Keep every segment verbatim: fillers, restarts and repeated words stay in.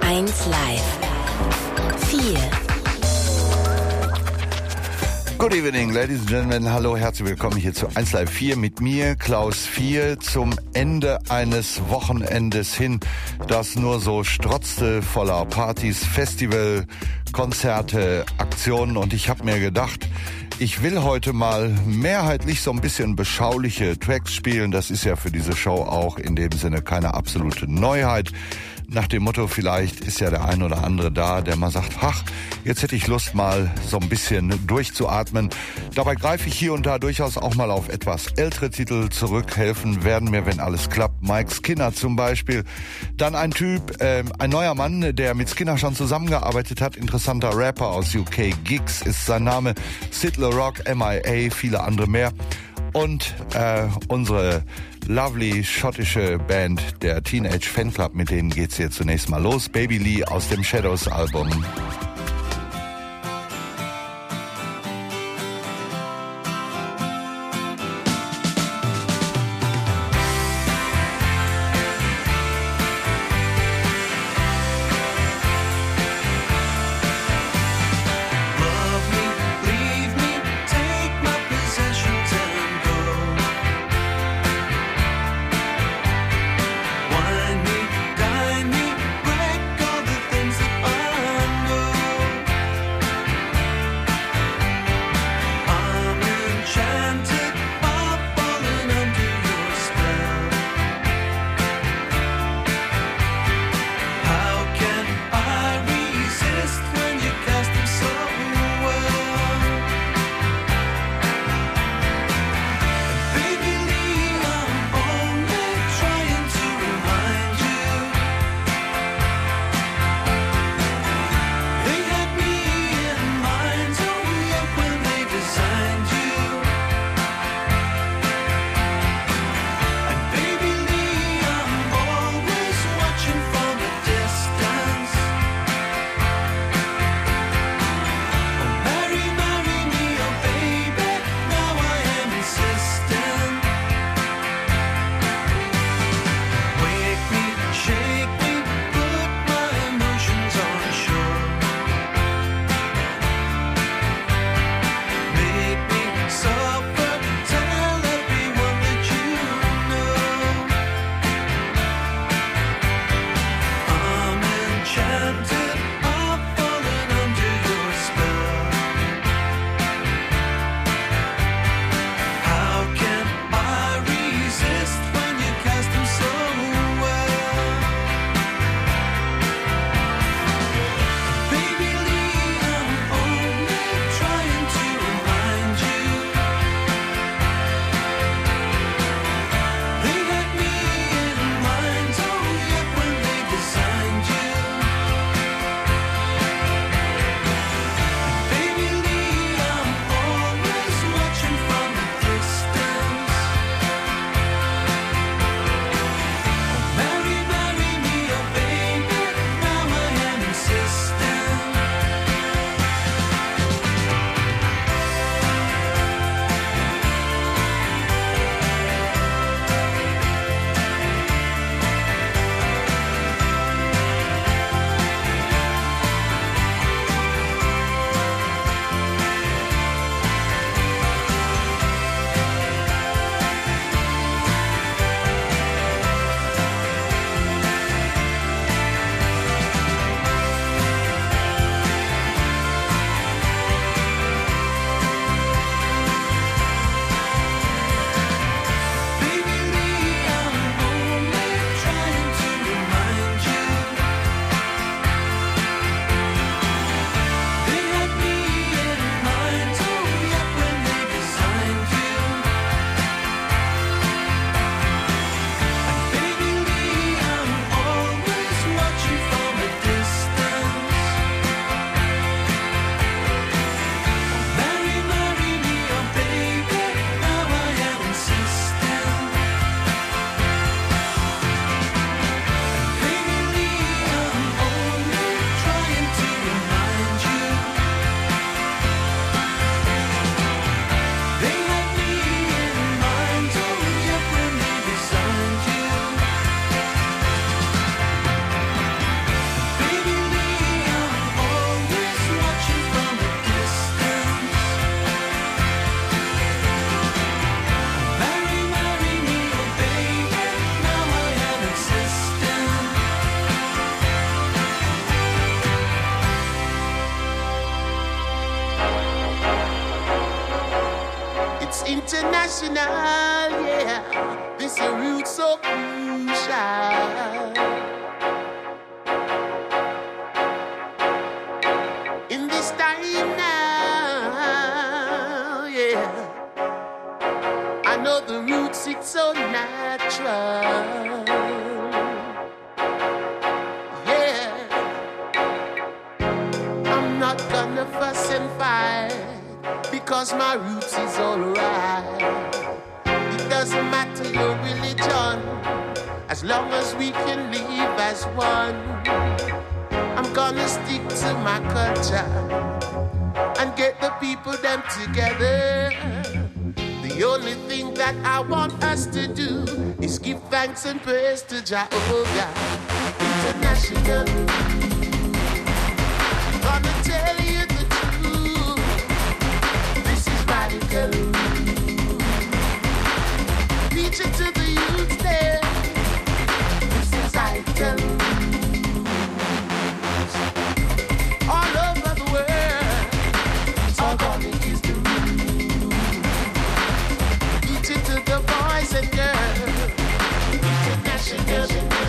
eins Live. vier. Good evening, ladies and gentlemen. Hallo, herzlich willkommen hier zu eins Live vier mit mir, Klaus vier, zum Ende eines Wochenendes hin, das nur so strotzte voller Partys, Festival, Konzerte, Aktionen. Und ich habe mir gedacht, ich will heute mal mehrheitlich so ein bisschen beschauliche Tracks spielen. Das ist ja für diese Show auch in dem Sinne keine absolute Neuheit. Nach dem Motto, vielleicht ist ja der ein oder andere da, der mal sagt, ach, jetzt hätte ich Lust mal so ein bisschen durchzuatmen. Dabei greife ich hier und da durchaus auch mal auf etwas ältere Titel zurück. Helfen werden mir, wenn alles klappt, Mike Skinner zum Beispiel. Dann ein Typ, äh, ein neuer Mann, der mit Skinner schon zusammengearbeitet hat. Interessanter Rapper aus U K, Giggs ist sein Name. Sid LaRock, M I A, viele andere mehr. Und äh, unsere lovely schottische Band, der Teenage Fanclub, mit denen geht's hier zunächst mal los. Baby Lee aus dem Shadows Album. Wine me, dine me, break all the things that I know. international, yeah. This is root so crucial. In this time now, yeah. I know the roots, it's so natural. Yeah. I'm not gonna fuss and fight, because my roots is alright. It doesn't matter your religion, as long as we can live as one. I'm gonna stick to my culture and get the people them together. The only thing that I want us to do is give thanks and praise to Jehovah International. Gonna tell you the truth, this is radical. Teach it to the youth there, this is vital. All over the world, organic is the root. Teach it to the boys and girls, international.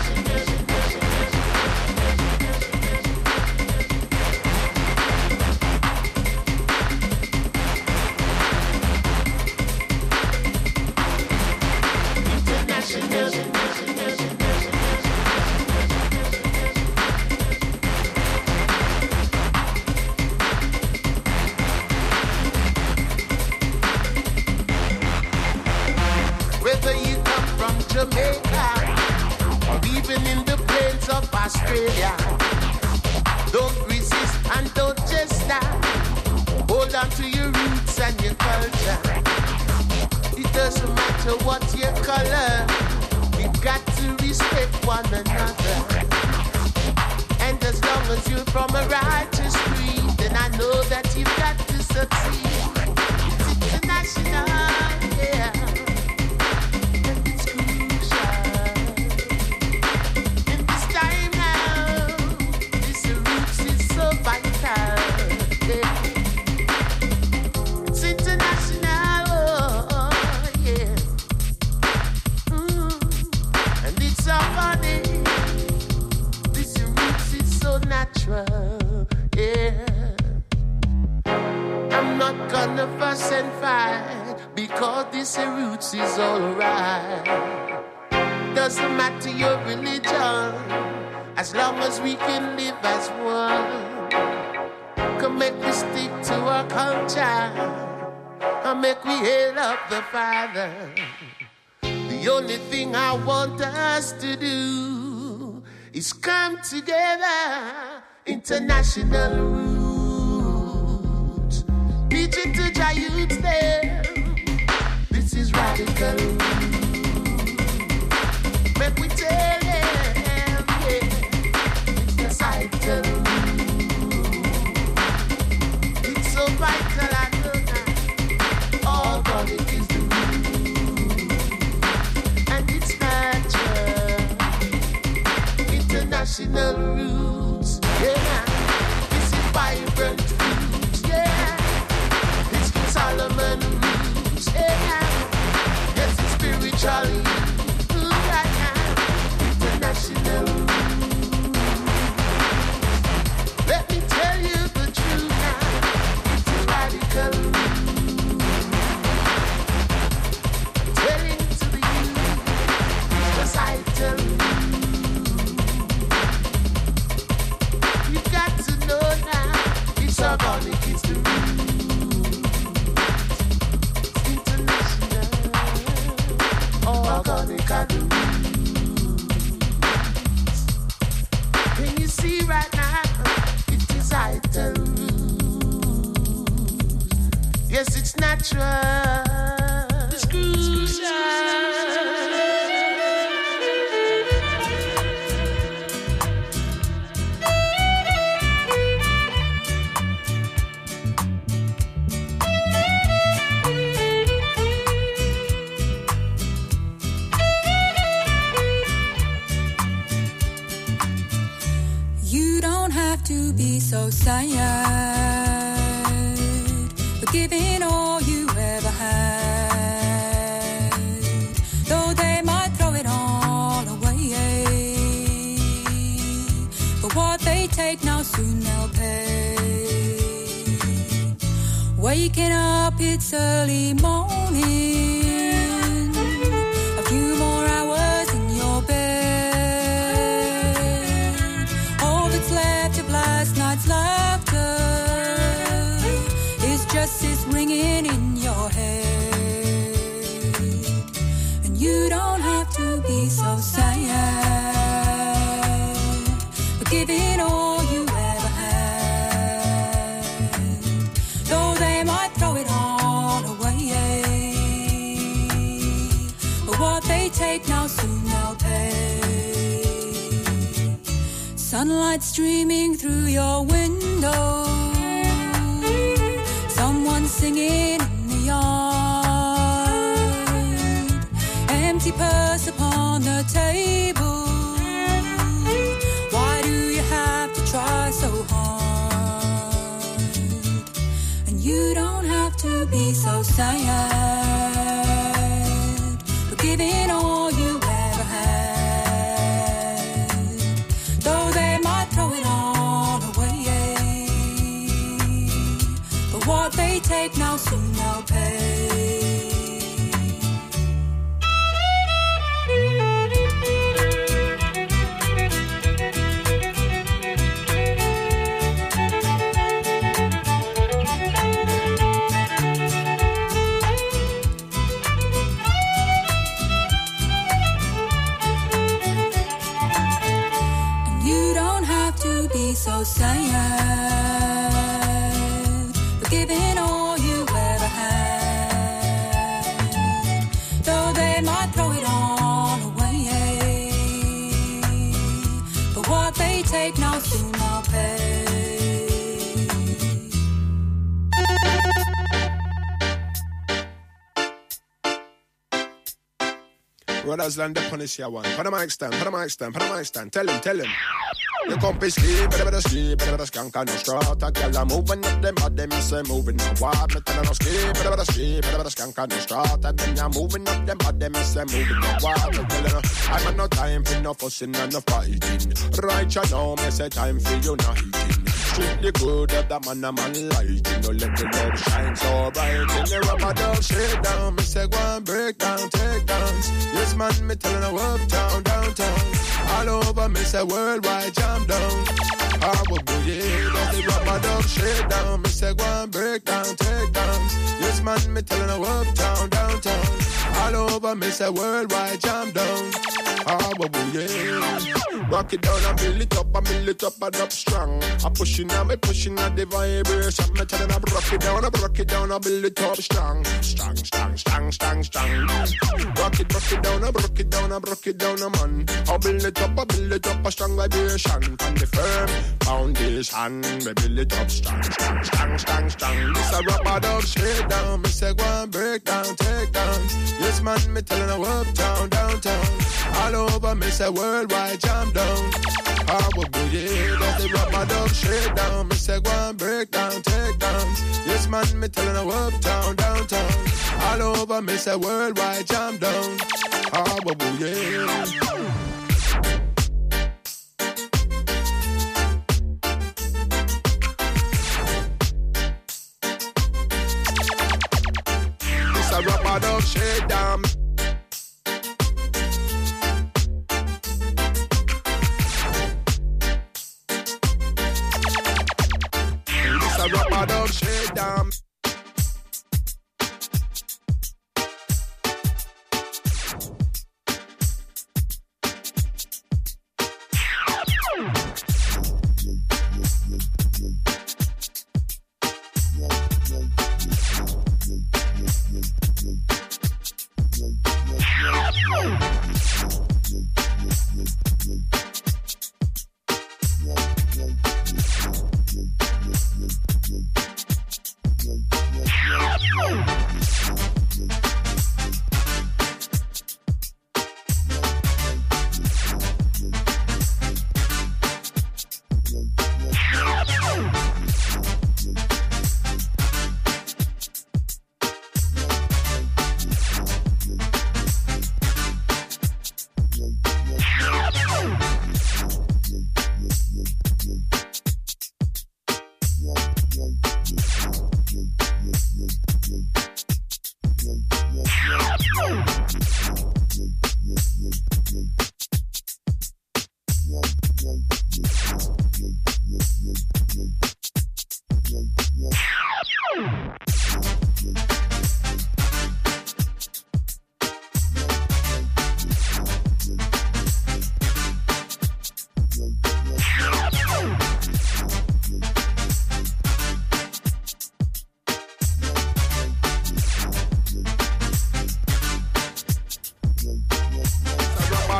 Whether you come from Jamaica or even in the plains of Australia, don't resist and don't just stop. Hold on to your roots and your culture. It doesn't matter what your color, we've got to respect one another. And as long as you're from a righteous creed, then I know that you've got to succeed. It's international, yeah. And it's crucial. In this time now, this roots is so vital, yeah. It's international, oh, yeah. Mm. And it's so funny. This roots is so natural, yeah. I'm not gonna fuss and fight, because this roots is alright. Doesn't matter your religion, as long as we can live as one. Come make we stick to our culture, and make we hail up the Father. The only thing I want us to do is come together, international roots. Teach it to your youth there, this is radical. Make we tell them, yeah, it's the cycle. It's so vital, I know that. Organic is the root, and it's natural. International roots, yeah. This is vibrant roots, yeah. It's King Solomon roots, yeah. Yes, it's spiritually, ooh, right now. International roots. Let me tell you the truth now. It's a radical root. Telling to the youth, it's societal. You've got to know now, it's organic, it's the root. It's international, organic are the roots. Can you see right now, it is vital roots. Yes, it's natural. It's crucial. You don't have to be so sad, but giving all you ever had. take now, soon they'll pay. Waking up, it's early morning. A few more hours in your bed. All that's left of last night's laughter is just this ringing in your head. And you don't have to be so sad for giving all you ever had. Though they might throw it all away, but what they take now, soon they'll pay. Sunlight streaming through your window, someone singing in the yard, empty purse upon the table. Why do you have to try so hard? And you don't have to be so sad for giving all you ever had. Though they might throw it all away, but what they take now, soon they'll pay. So sad for giving all you ever had. Though they might throw it all away, but what they take now, soon I'll pay. Brothers land the punish ya one. Put a mic stand, put a mic stand, put a mic stand. Tell him, tell him. You come be sleep, better better sleep, better better skank on the strata. Girl, I'm moving up them, but them say moving on what? Me tell her no sleep, better better sleep, better better skank on the strata. Then you're moving up them, but them say moving on what? Me tell her I'm on no time for no fussing and no fighting. Right you know, me say time for you not eating. Strictly good at that man a man lighting. No let the love shine so bright. In the rubber dog shake down, me say go and break down, take dance. Yes man, me tellin' her uptown, downtown. All over me say worldwide jam down. I will be yeah, that's the rubber dog shake down. Me say go and break down, take dance. Yes man, me tellin' her uptown, downtown. All over me say worldwide jam down. I will be yeah. Rock it down and build it up, and build it up and up strong. I'm pushing and me pushing at the vibration. Me tellin' her rock it down, I rock it down, I build it up strong. Strong, strong, strong, strong, strong. Rock it, rock it down, I rock it down, I rock it down, man. I build it up, I build it up a strong vibration. On the firm foundation, we build it up strong, strong, strong, strong, strong. This a rubber dub shake down. Me say go and break down, take down. Yes man, me tellin' her uptown, downtown. All over me say worldwide jam down. I will be yeah, that's the rubber dub shake down. Me say go and break down, take down. Yes man, me tellin' her uptown, downtown. All over me say worldwide jam down. I will be yeah. It's a rubber dub shake down. It's a rubber dub shake down.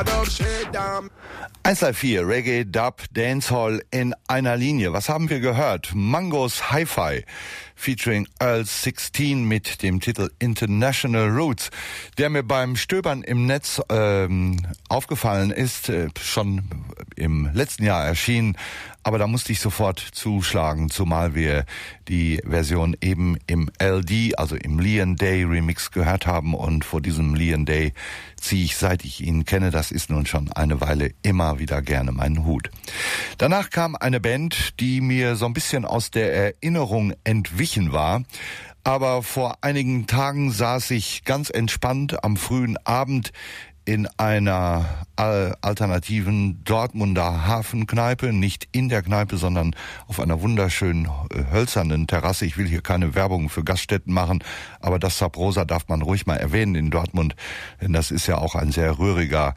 a dub shade down. eins drei vier, Reggae, Dub, Dancehall in einer Linie. Was haben wir gehört? Mangos Hi-Fi featuring Earl sechzehn mit dem Titel International Roots, der mir beim Stöbern im Netz ähm, aufgefallen ist, äh, schon im letzten Jahr erschienen, aber da musste ich sofort zuschlagen, zumal wir die Version eben im L D, also im Leon Day Remix gehört haben, und vor diesem Leon Day ziehe ich, seit ich ihn kenne, das ist nun schon eine Weile, immer wieder gerne meinen Hut. Danach kam eine Band, die mir so ein bisschen aus der Erinnerung entwichen war, aber vor einigen Tagen saß ich ganz entspannt am frühen Abend in einer alternativen Dortmunder Hafenkneipe, nicht in der Kneipe, sondern auf einer wunderschönen hölzernen Terrasse. Ich will hier keine Werbung für Gaststätten machen, aber das Sabrosa darf man ruhig mal erwähnen in Dortmund, denn das ist ja auch ein sehr rühriger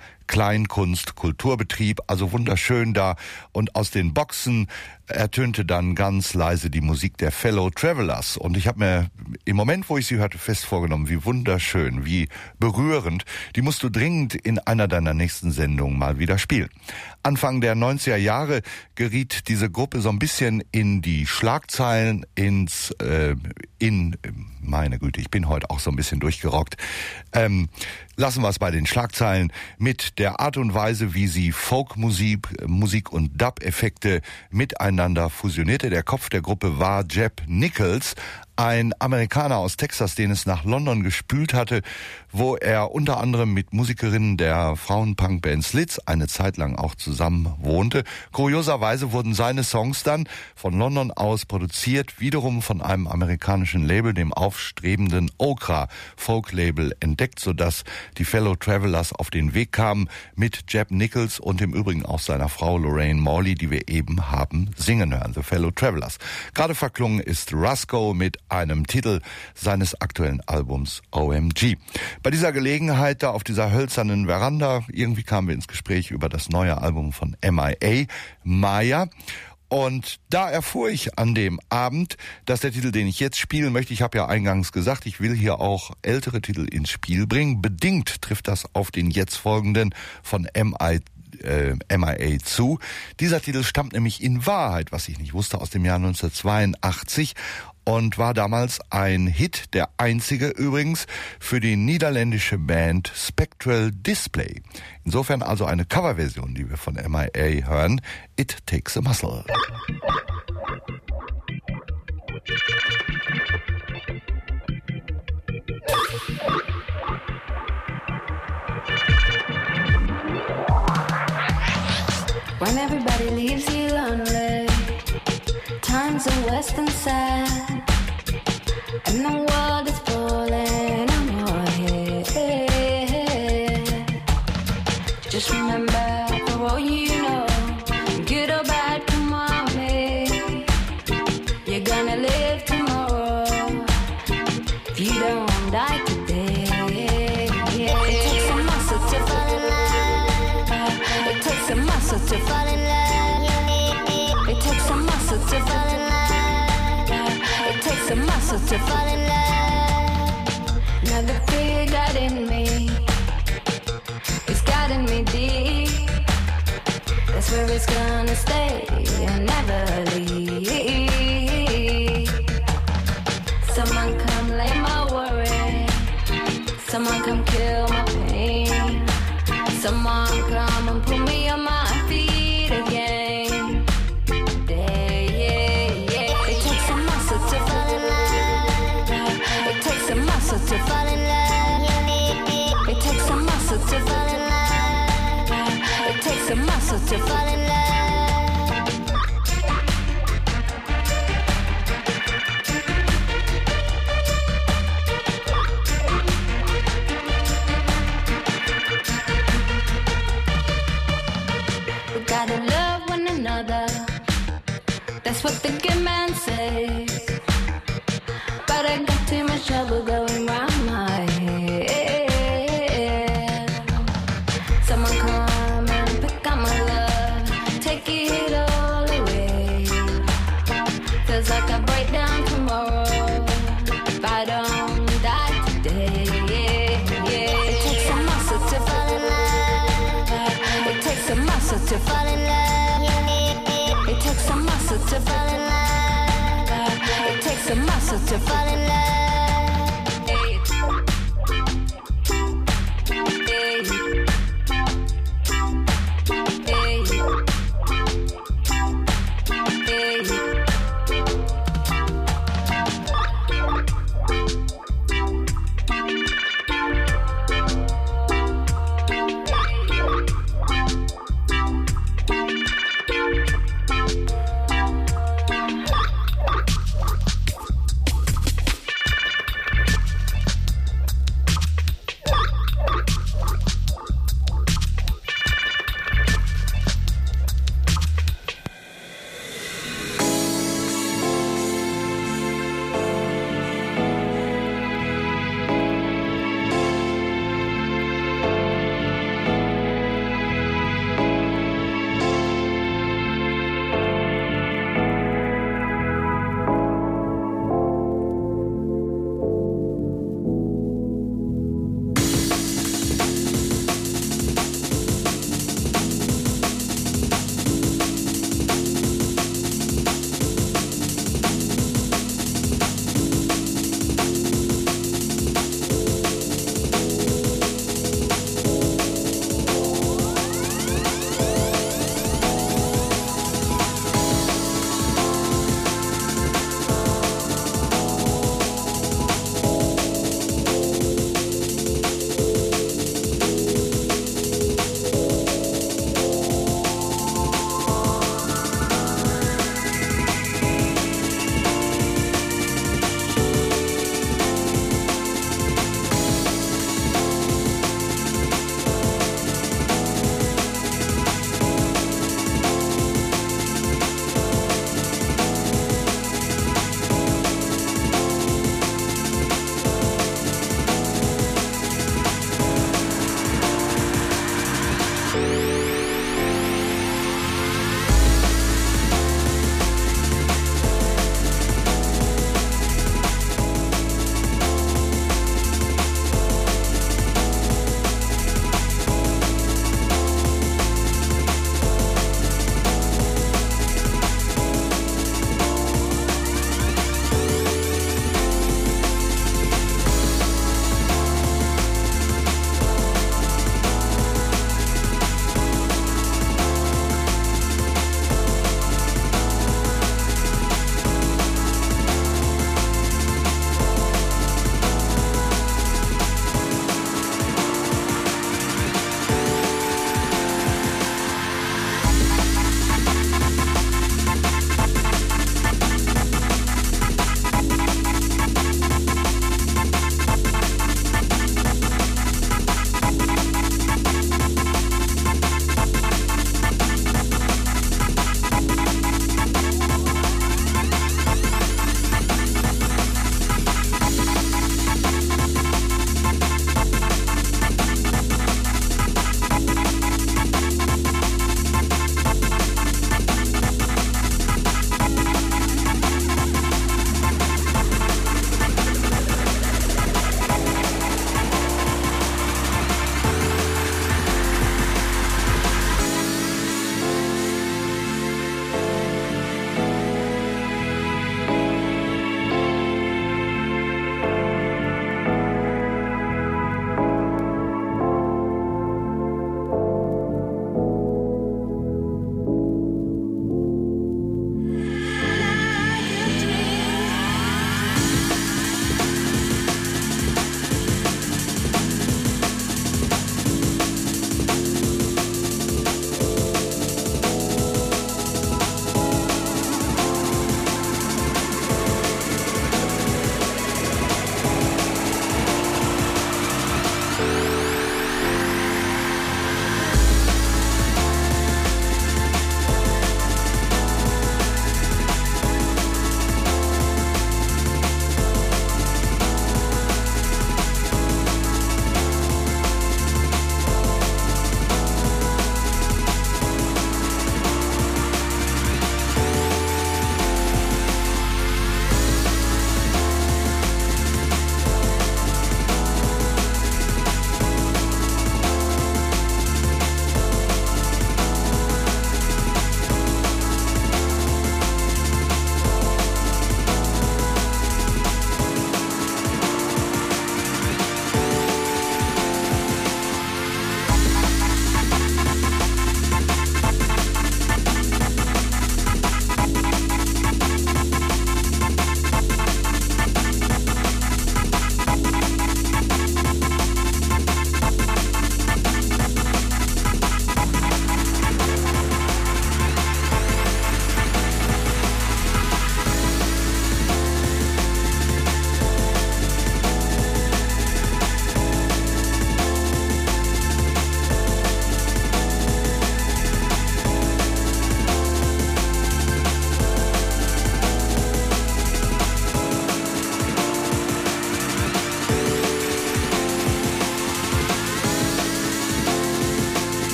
Kleinkunst-Kulturbetrieb, also wunderschön da, und aus den Boxen ertönte dann ganz leise die Musik der Fellow Travelers, und ich habe mir im Moment, wo ich sie hörte, fest vorgenommen, wie wunderschön, wie berührend, die musst du dringend in einer deiner nächsten Sendungen mal wieder spielen. Anfang der neunziger Jahre geriet diese Gruppe so ein bisschen in die Schlagzeilen, ins, äh, in, meine Güte, ich bin heute auch so ein bisschen durchgerockt, ähm, lassen wir es bei den Schlagzeilen, mit der Art und Weise, wie sie Folkmusik, Musik und Dub-Effekte miteinander fusionierte. Der Kopf der Gruppe war Jeb Nichols, ein Amerikaner aus Texas, den es nach London gespült hatte, wo er unter anderem mit Musikerinnen der Frauenpunk-Band Slits eine Zeit lang auch zusammen wohnte. Kurioserweise wurden seine Songs dann von London aus produziert, wiederum von einem amerikanischen Label, dem aufstrebenden Okra Folk Label, entdeckt, sodass die Fellow Travelers auf den Weg kamen mit Jeb Nichols und im Übrigen auch seiner Frau Lorraine Morley, die wir eben haben singen hören, The Fellow Travelers. Gerade verklungen ist Rusko mit einem Titel seines aktuellen Albums O M G. Bei dieser Gelegenheit da auf dieser hölzernen Veranda, irgendwie kamen wir ins Gespräch über das neue Album von M I A, Maya. Und da erfuhr ich an dem Abend, dass der Titel, den ich jetzt spielen möchte, ich habe ja eingangs gesagt, ich will hier auch ältere Titel ins Spiel bringen. Bedingt trifft das auf den jetzt folgenden von M I A Äh, M I A zu. Dieser Titel stammt nämlich in Wahrheit, was ich nicht wusste, aus dem Jahr neunzehnhundertzweiundachtzig und war damals ein Hit, der einzige übrigens für die niederländische Band Spectral Display. Insofern also eine Coverversion, die wir von M I A hören. It Takes a Muscle. When everybody leaves you lonely, times are worse than sad, and the world is falling on your head. Just remember, for all you know, good or bad, come on me, you're gonna live tomorrow if you don't die today. Yeah. It takes a muscle to fall in love. It takes a muscle to fall in love. It takes a muscle to fall in love. It takes a muscle to fall in love. Now the fear got in me, it's gotten me deep. That's where it's gonna stay and never leave. Someone come lay my worry, someone come kill my pain, someone come and put me on my feet again. Yeah, yeah, yeah. It takes a muscle to fall in love. It takes a muscle to fall in love. It takes a muscle to fall in love. It takes a muscle to fall in love. Gotta love one another, that's what the good man says. But I got too much trouble going round my head. Someone come and pick up my love, take it all away. Feels like I break down tomorrow if I don't die today. Yeah, yeah. It takes a muscle to fall in love. to fall in love. It takes some muscle to fall in love. It takes some muscle to fall in love.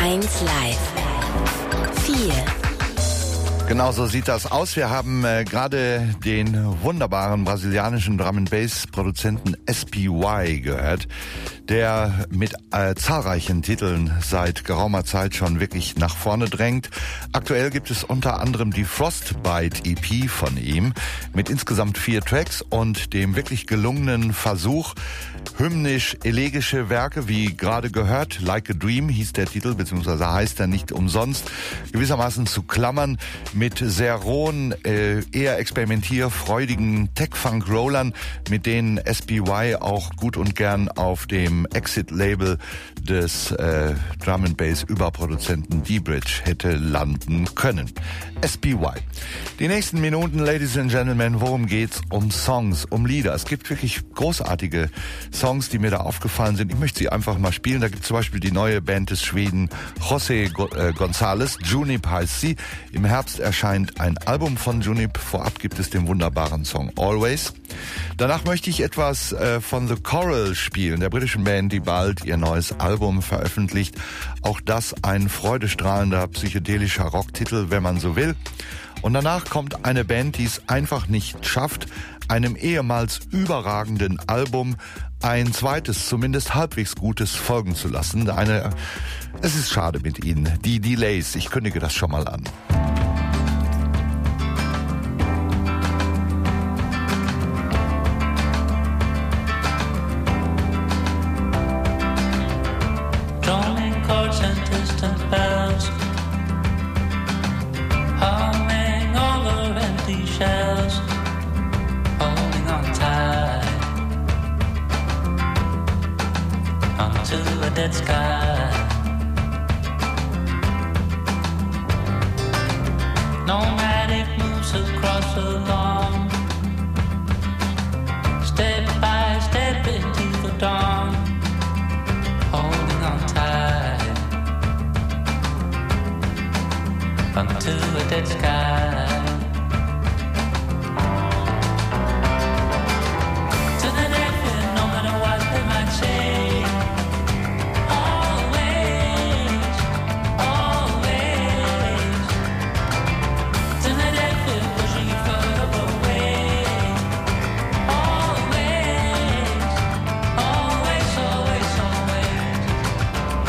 eins Live. vier. Genau so sieht das aus. Wir haben äh, gerade den wunderbaren brasilianischen Drum-and-Bass-Produzenten S P Y gehört, der mit äh, zahlreichen Titeln seit geraumer Zeit schon wirklich nach vorne drängt. Aktuell gibt es unter anderem die Frostbite E P von ihm mit insgesamt vier Tracks und dem wirklich gelungenen Versuch, hymnisch-elegische Werke, wie gerade gehört, Like a Dream hieß der Titel, beziehungsweise heißt er nicht umsonst, gewissermaßen zu klammern mit sehr rohen, äh, eher experimentierfreudigen Tech-Funk-Rollern, mit denen S P Y auch gut und gern auf dem Exit-Label des äh, Drum-and-Bass-Überproduzenten D-Bridge hätte landen können. S P Y. Die nächsten Minuten, Ladies and Gentlemen, worum geht's? Um Songs, um Lieder. Es gibt wirklich großartige Songs, die mir da aufgefallen sind. Ich möchte sie einfach mal spielen. Da gibt es zum Beispiel die neue Band des Schweden José González. Junip heißt sie. Im Herbst erscheint ein Album von Junip. Vorab gibt es den wunderbaren Song Always. Danach möchte ich etwas äh, von The Coral spielen, der britischen Band, die bald ihr neues Album veröffentlicht. Auch das ein freudestrahlender psychedelischer Rocktitel, wenn man so will. Und danach kommt eine Band, die es einfach nicht schafft, einem ehemals überragenden Album ein zweites, zumindest halbwegs gutes folgen zu lassen. Eine, es ist schade mit ihnen. Die Delays, ich kündige das schon mal an.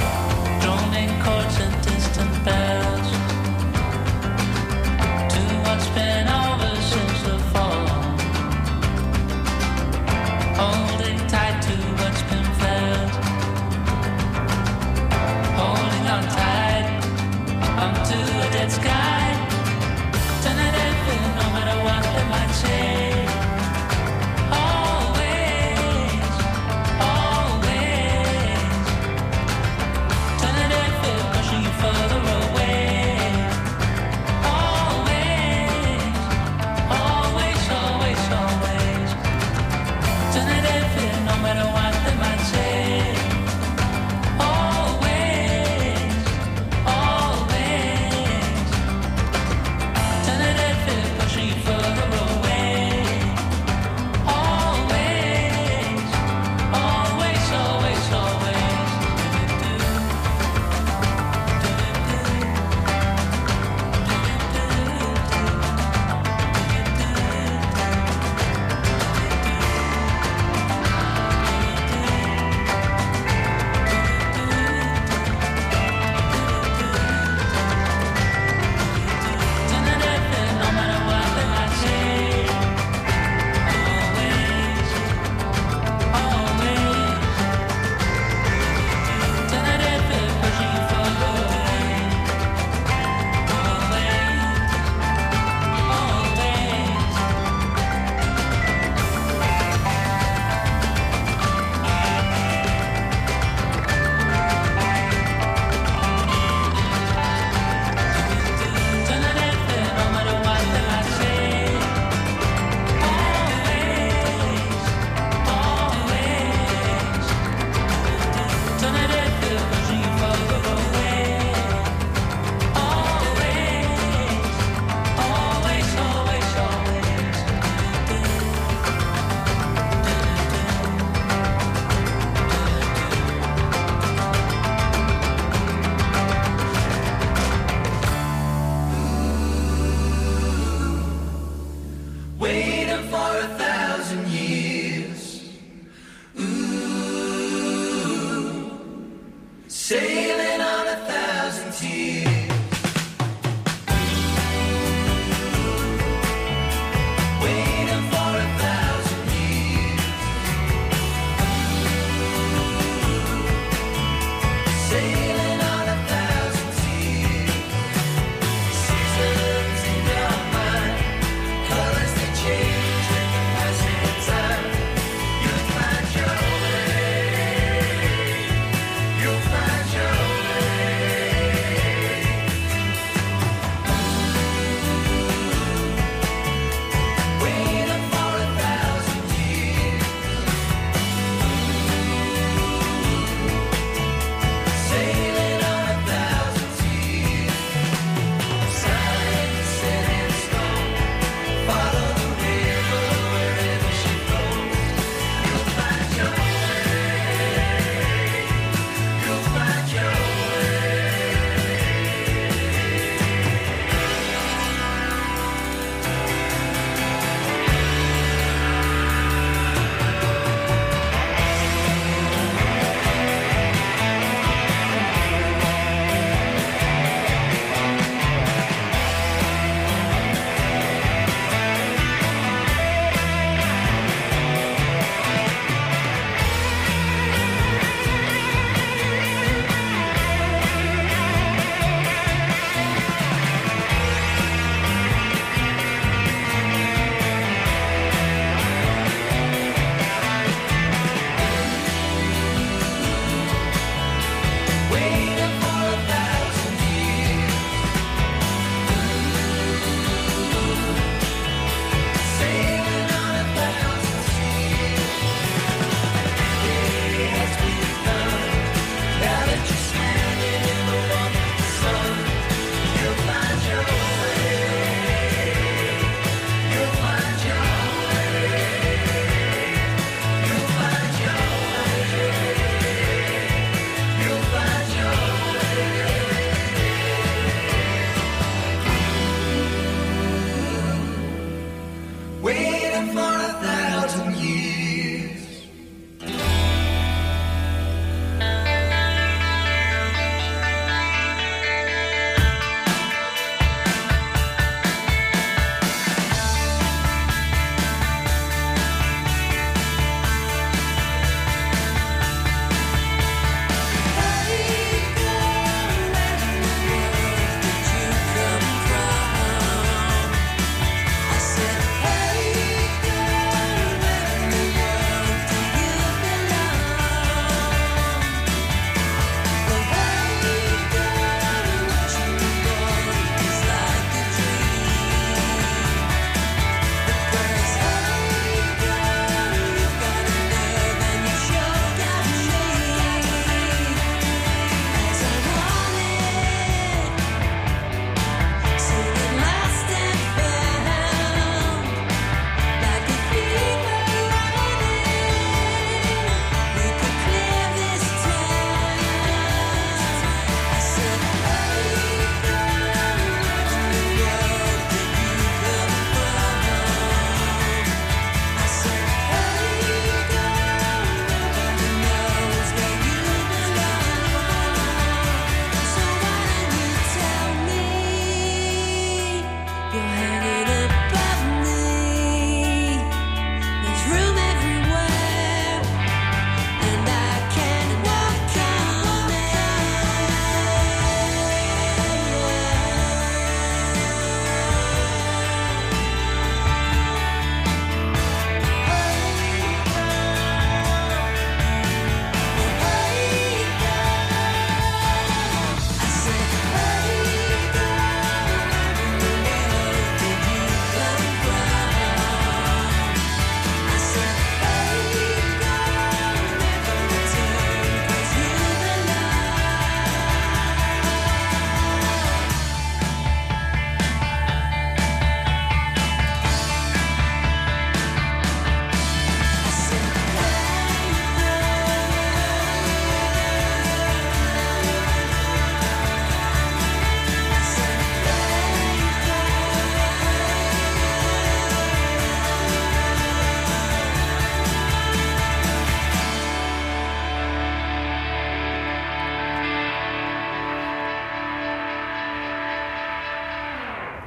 Droning chords and distant bells.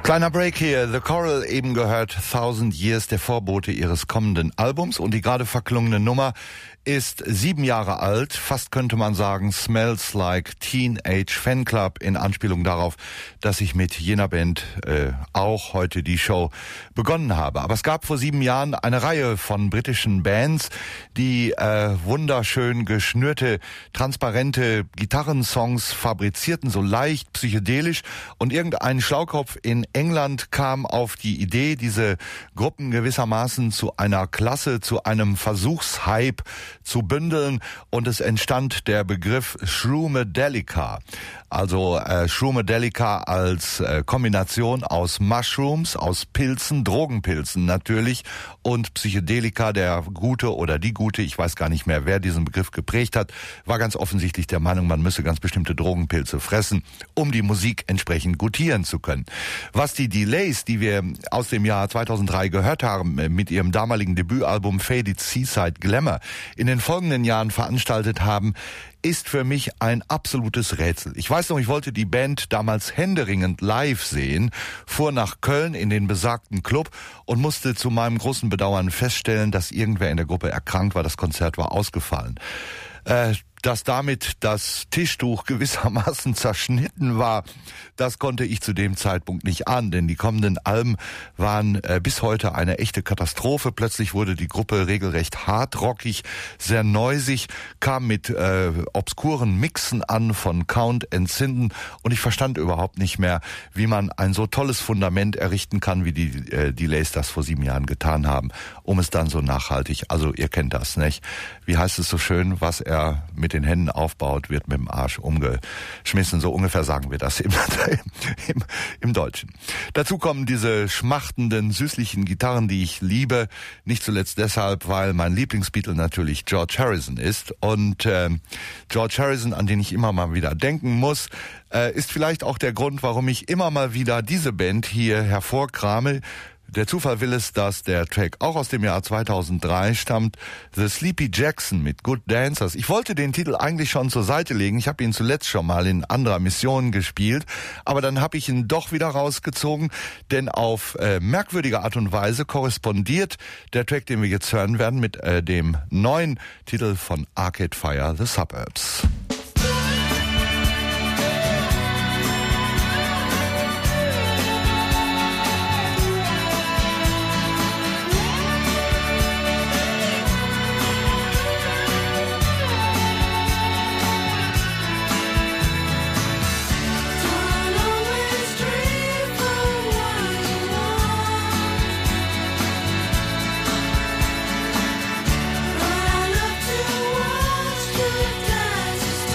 Kleiner Break hier. The Coral eben gehört Thousand Years, der Vorbote ihres kommenden Albums. Und die gerade verklungene Nummer ist sieben Jahre alt. Fast könnte man sagen, Smells Like Teenage Fanclub, in Anspielung darauf, dass ich mit jener Band äh, auch heute die Show begonnen habe. Aber es gab vor sieben Jahren eine Reihe von britischen Bands, die äh, wunderschön geschnürte, transparente Gitarrensongs fabrizierten, so leicht psychedelisch. Und irgendein Schlaukopf in England kam auf die Idee, diese Gruppen gewissermaßen zu einer Klasse, zu einem Versuchshype zu bündeln, und es entstand der Begriff Shroomadelica. Also äh, Shroomadelica als äh, Kombination aus Mushrooms, aus Pilzen, Drogenpilzen natürlich, und Psychedelika, der Gute oder die Gute, ich weiß gar nicht mehr, wer diesen Begriff geprägt hat, war ganz offensichtlich der Meinung, man müsse ganz bestimmte Drogenpilze fressen, um die Musik entsprechend gutieren zu können. Was die Delays, die wir aus dem Jahr zweitausenddrei gehört haben, mit ihrem damaligen Debütalbum Faded Seaside Glamour in den folgenden Jahren veranstaltet haben, ist für mich ein absolutes Rätsel. Ich weiß noch, ich wollte die Band damals händeringend live sehen, fuhr nach Köln in den besagten Club und musste zu meinem großen Bedauern feststellen, dass irgendwer in der Gruppe erkrankt war. Das Konzert war ausgefallen. Äh, dass damit das Tischtuch gewissermaßen zerschnitten war, das konnte ich zu dem Zeitpunkt nicht ahnen, denn die kommenden Alben waren äh, bis heute eine echte Katastrophe. Plötzlich wurde die Gruppe regelrecht hardrockig, sehr noisig, kam mit äh, obskuren Mixen an von Count and Sinden, und ich verstand überhaupt nicht mehr, wie man ein so tolles Fundament errichten kann, wie die äh, Delays das vor sieben Jahren getan haben, um es dann so nachhaltig, also ihr kennt das, nicht? Wie heißt es so schön, was er mit den Händen aufbaut, wird mit dem Arsch umgeschmissen. So ungefähr sagen wir das im, im, im Deutschen. Dazu kommen diese schmachtenden, süßlichen Gitarren, die ich liebe. Nicht zuletzt deshalb, weil mein Lieblingsbeatle natürlich George Harrison ist. Und äh, George Harrison, an den ich immer mal wieder denken muss, äh, ist vielleicht auch der Grund, warum ich immer mal wieder diese Band hier hervorkrame. Der Zufall will es, dass der Track auch aus dem Jahr zweitausenddrei stammt, The Sleepy Jackson mit Good Dancers. Ich wollte den Titel eigentlich schon zur Seite legen, ich habe ihn zuletzt schon mal in anderer Mission gespielt, aber dann habe ich ihn doch wieder rausgezogen, denn auf äh, merkwürdige Art und Weise korrespondiert der Track, den wir jetzt hören werden, mit äh, dem neuen Titel von Arcade Fire, The Suburbs. Run up to watch the dance.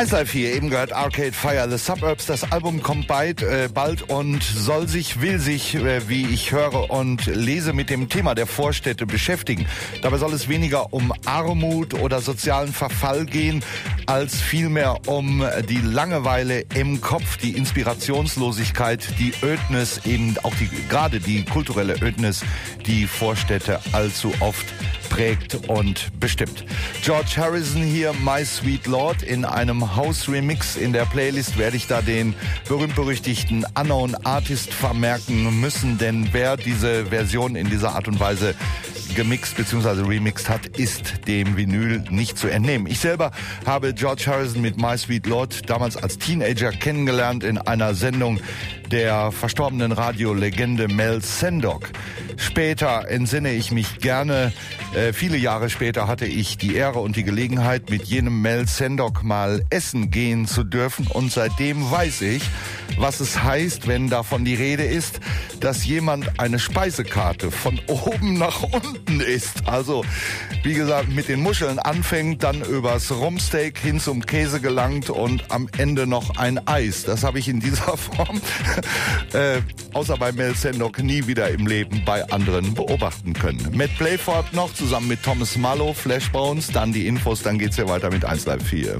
eins Live vier, eben gehört Arcade Fire, The Suburbs. Das Album kommt bald, äh, bald und soll sich, will sich, äh, wie ich höre und lese, mit dem Thema der Vorstädte beschäftigen. Dabei soll es weniger um Armut oder sozialen Verfall gehen, als vielmehr um die Langeweile im Kopf, die Inspirationslosigkeit, die Ödnis, eben auch die, gerade die kulturelle Ödnis, die Vorstädte allzu oft prägt und bestimmt. George Harrison hier, My Sweet Lord, in einem House-Remix. In der Playlist werde ich da den berühmt-berüchtigten Unknown Artist vermerken müssen, denn wer diese Version in dieser Art und Weise gemixt bzw. remixed hat, ist dem Vinyl nicht zu entnehmen. Ich selber habe George Harrison mit My Sweet Lord damals als Teenager kennengelernt in einer Sendung der verstorbenen Radiolegende Mel Sendock. Später entsinne ich mich gerne, äh, viele Jahre später hatte ich die Ehre und die Gelegenheit, mit jenem Mel Sendock mal essen gehen zu dürfen, und seitdem weiß ich, was es heißt, wenn davon die Rede ist, dass jemand eine Speisekarte von oben nach unten isst. Also, wie gesagt, mit den Muscheln anfängt, dann übers Rumpsteak hin zum Käse gelangt und am Ende noch ein Eis. Das habe ich in dieser Form, äh, außer bei Mel Sendock, nie wieder im Leben bei anderen beobachten können. Matt Playford noch, zusammen mit Thomas Mallow, Flashbones, dann die Infos, dann geht's ja weiter mit eins Live vier.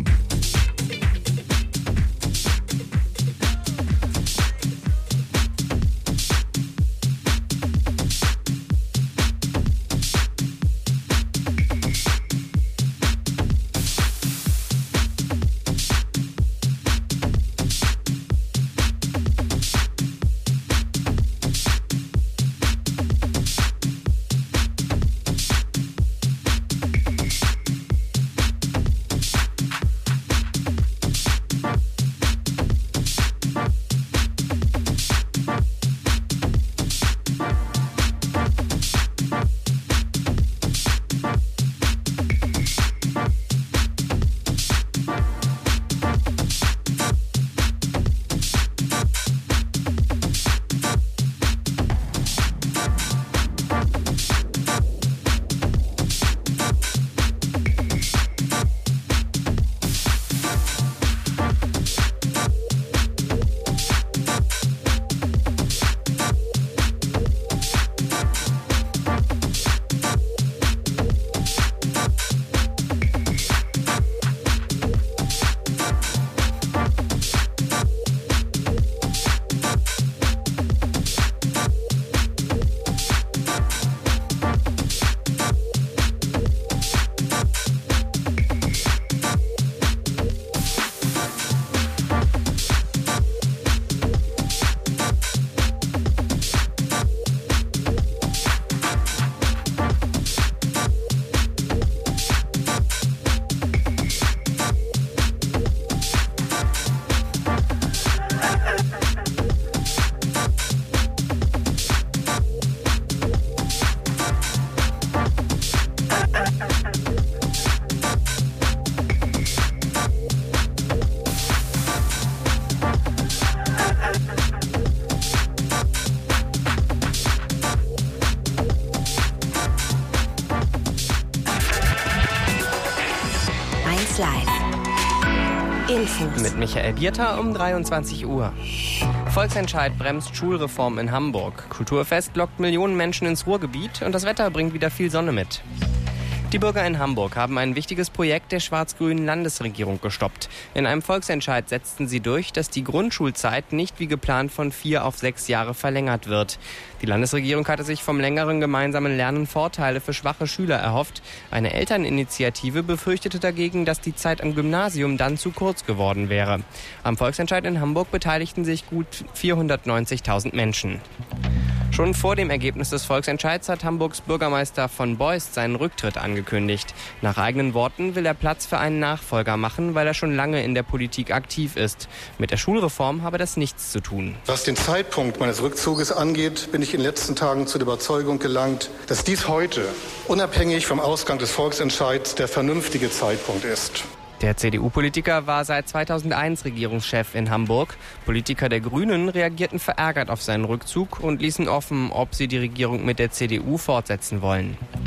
Infos. Mit Michael Bierter um dreiundzwanzig Uhr. Volksentscheid bremst Schulreform in Hamburg. Kulturfest lockt Millionen Menschen ins Ruhrgebiet und das Wetter bringt wieder viel Sonne mit. Die Bürger in Hamburg haben ein wichtiges Projekt der schwarz-grünen Landesregierung gestoppt. In einem Volksentscheid setzten sie durch, dass die Grundschulzeit nicht wie geplant von vier auf sechs Jahre verlängert wird. Die Landesregierung hatte sich vom längeren gemeinsamen Lernen Vorteile für schwache Schüler erhofft. Eine Elterninitiative befürchtete dagegen, dass die Zeit am Gymnasium dann zu kurz geworden wäre. Am Volksentscheid in Hamburg beteiligten sich gut vierhundertneunzigtausend Menschen. Schon vor dem Ergebnis des Volksentscheids hat Hamburgs Bürgermeister von Beust seinen Rücktritt angekündigt. Nach eigenen Worten will er Platz für einen Nachfolger machen, weil er schon lange in der Politik aktiv ist. Mit der Schulreform habe das nichts zu tun. Was den Zeitpunkt meines Rückzuges angeht, bin ich in den letzten Tagen zu der Überzeugung gelangt, dass dies heute, unabhängig vom Ausgang des Volksentscheids, der vernünftige Zeitpunkt ist. Der C D U-Politiker war seit zweitausendeins Regierungschef in Hamburg. Politiker der Grünen reagierten verärgert auf seinen Rückzug und ließen offen, ob sie die Regierung mit der C D U fortsetzen wollen.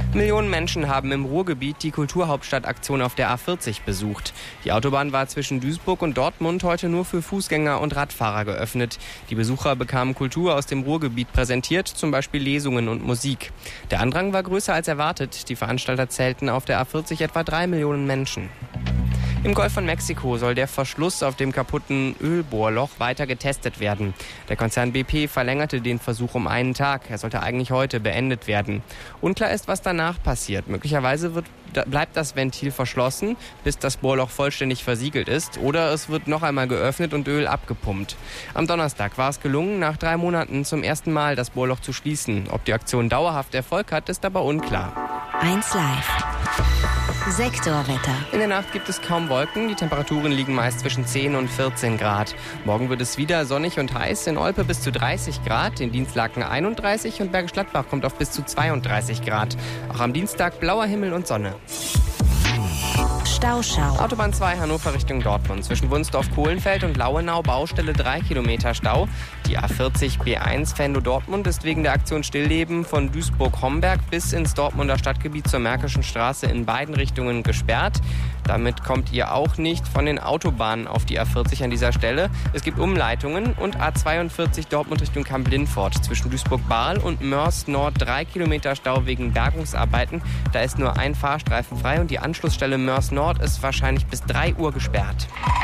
Millionen Menschen haben im Ruhrgebiet die Kulturhauptstadtaktion auf der A vierzig besucht. Die Autobahn war zwischen Duisburg und Dortmund heute nur für Fußgänger und Radfahrer geöffnet. Die Besucher bekamen Kultur aus dem Ruhrgebiet präsentiert, zum Beispiel Lesungen und Musik. Der Andrang war größer als erwartet. Die Veranstalter zählten auf der A vierzig etwa drei Millionen Menschen. Im Golf von Mexiko soll der Verschluss auf dem kaputten Ölbohrloch weiter getestet werden. Der Konzern B P verlängerte den Versuch um einen Tag. Er sollte eigentlich heute beendet werden. Unklar ist, was danach passiert. Möglicherweise wird, bleibt das Ventil verschlossen, bis das Bohrloch vollständig versiegelt ist. Oder es wird noch einmal geöffnet und Öl abgepumpt. Am Donnerstag war es gelungen, nach drei Monaten zum ersten Mal das Bohrloch zu schließen. Ob die Aktion dauerhaft Erfolg hat, ist aber unklar. eins Live. Sektorwetter. In der Nacht gibt es kaum Wolken. Die Temperaturen liegen meist zwischen zehn und vierzehn Grad. Morgen wird es wieder sonnig und heiß. In Olpe bis zu dreißig Grad, in Dienstlaken einunddreißig und Bergisch Gladbach kommt auf bis zu zweiunddreißig Grad. Auch am Dienstag blauer Himmel und Sonne. Stauschau. Autobahn zwei Hannover Richtung Dortmund. Zwischen Wunsdorf-Kohlenfeld und Lauenau Baustelle drei Kilometer Stau. Die A vierzig B eins Venlo-Dortmund ist wegen der Aktion Stillleben von Duisburg-Homberg bis ins Dortmunder Stadtgebiet zur Märkischen Straße in beiden Richtungen gesperrt. Damit kommt ihr auch nicht von den Autobahnen auf die A vierzig an dieser Stelle. Es gibt Umleitungen und A zweiundvierzig Dortmund Richtung Kamp-Lindfort. Zwischen Duisburg-Bahl und Mörs Nord drei Kilometer Stau wegen Bergungsarbeiten. Da ist nur ein Fahrstreifen frei und die Anschlussstelle Mörs Nord ist wahrscheinlich bis drei Uhr gesperrt.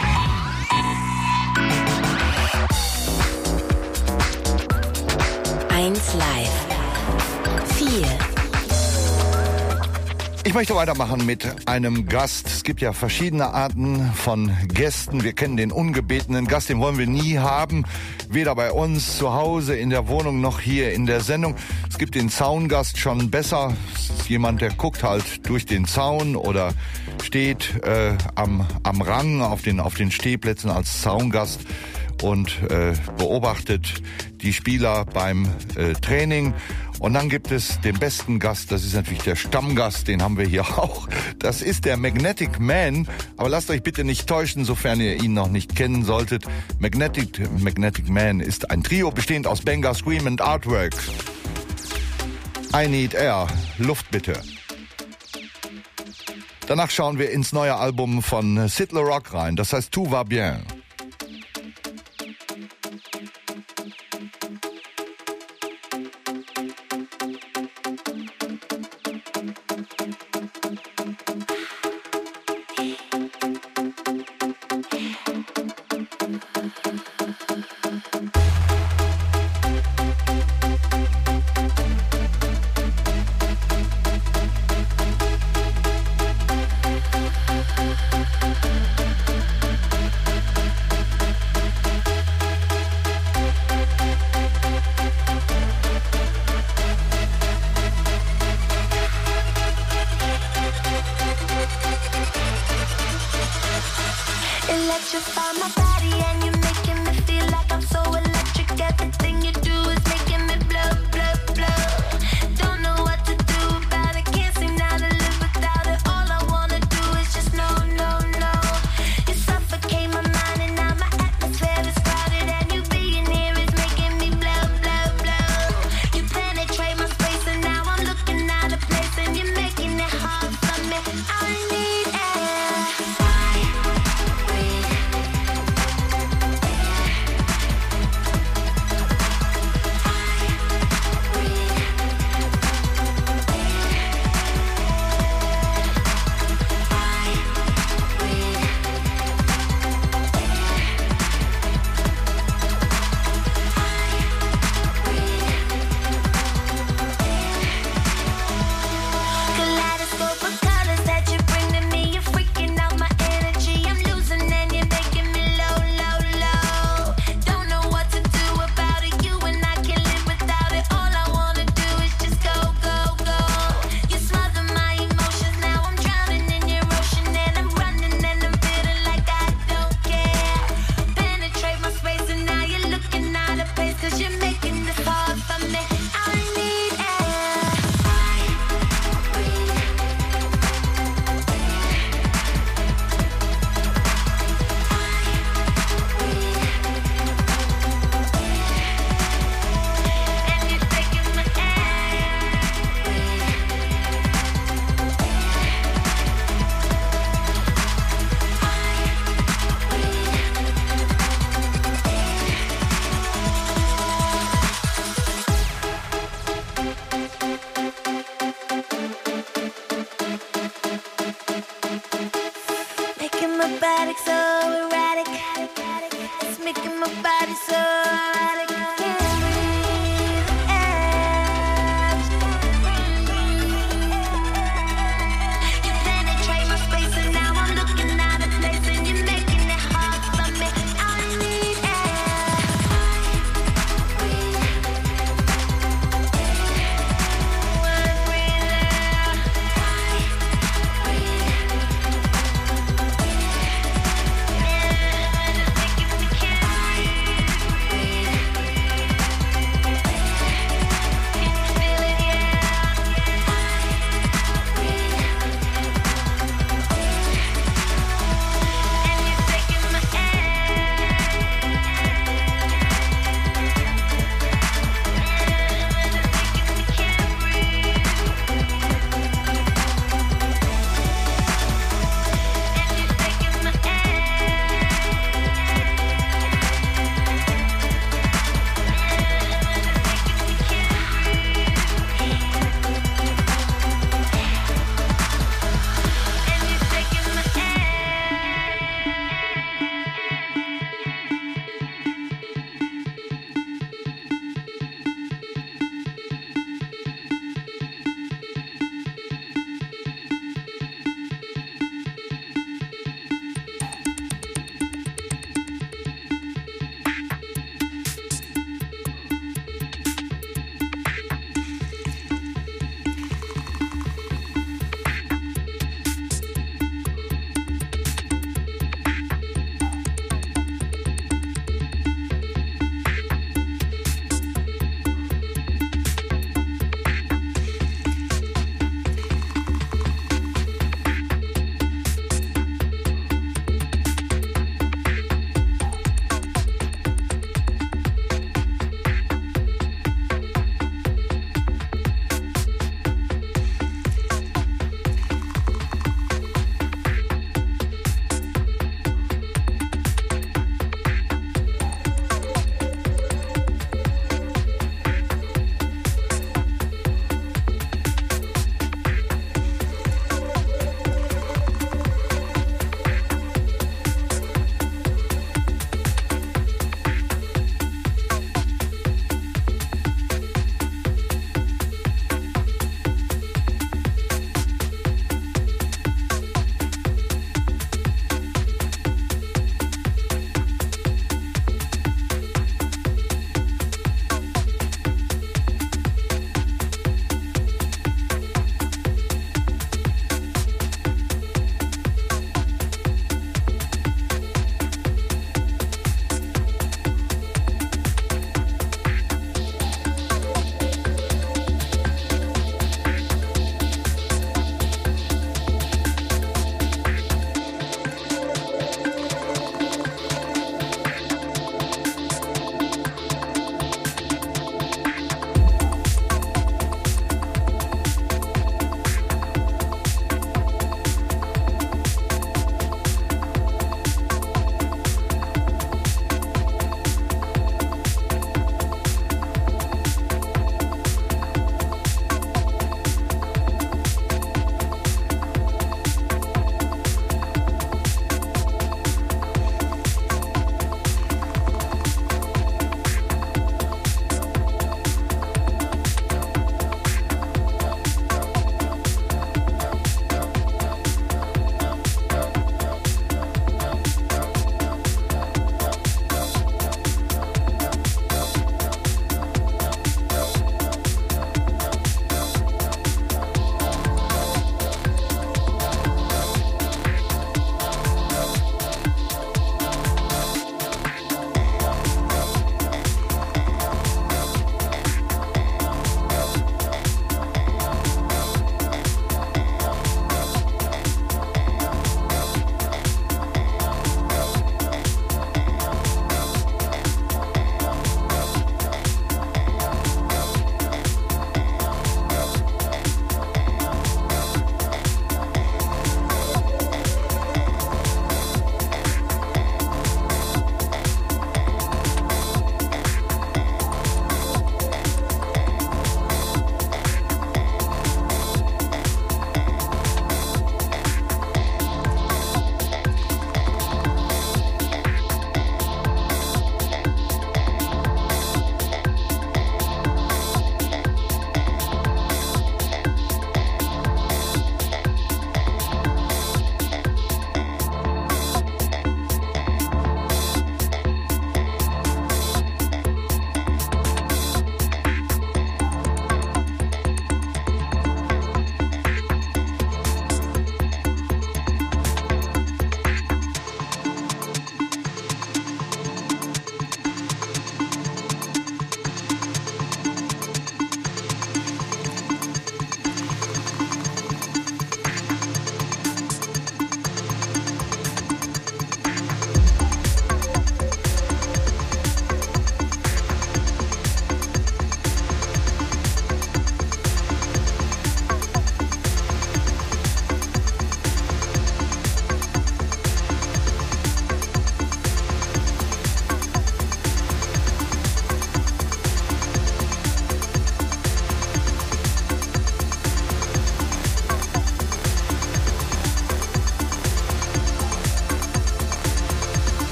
eins Live. vier. Ich möchte weitermachen mit einem Gast. Es gibt ja verschiedene Arten von Gästen. Wir kennen den ungebetenen Gast, den wollen wir nie haben. Weder bei uns zu Hause, in der Wohnung, noch hier in der Sendung. Es gibt den Zaungast schon besser. Es ist jemand, der guckt halt durch den Zaun oder steht äh, am, am Rang auf den, auf den Stehplätzen als Zaungast und äh, beobachtet die Spieler beim äh, Training. Und dann gibt es den besten Gast, das ist natürlich der Stammgast, den haben wir hier auch. Das ist der Magnetic Man, aber lasst euch bitte nicht täuschen, sofern ihr ihn noch nicht kennen solltet. Magnetic, Magnetic Man ist ein Trio, bestehend aus Benga, Scream und Artwork. I Need Air, Luft bitte. Danach schauen wir ins neue Album von Sid Le Rock rein, das heißt Tout va bien. my body so that I can breathe. You penetrate my space and now I'm looking out of place and you're making it hard for me. I need air.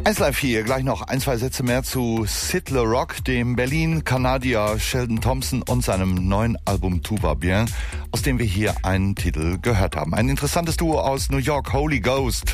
eins Live vier, gleich noch ein, zwei Sätze mehr zu Sid Le Rock, dem Berlin-Kanadier Sheldon Thompson und seinem neuen Album Tout va bien, aus dem wir hier einen Titel gehört haben. Ein interessantes Duo aus New York, Holy Ghost.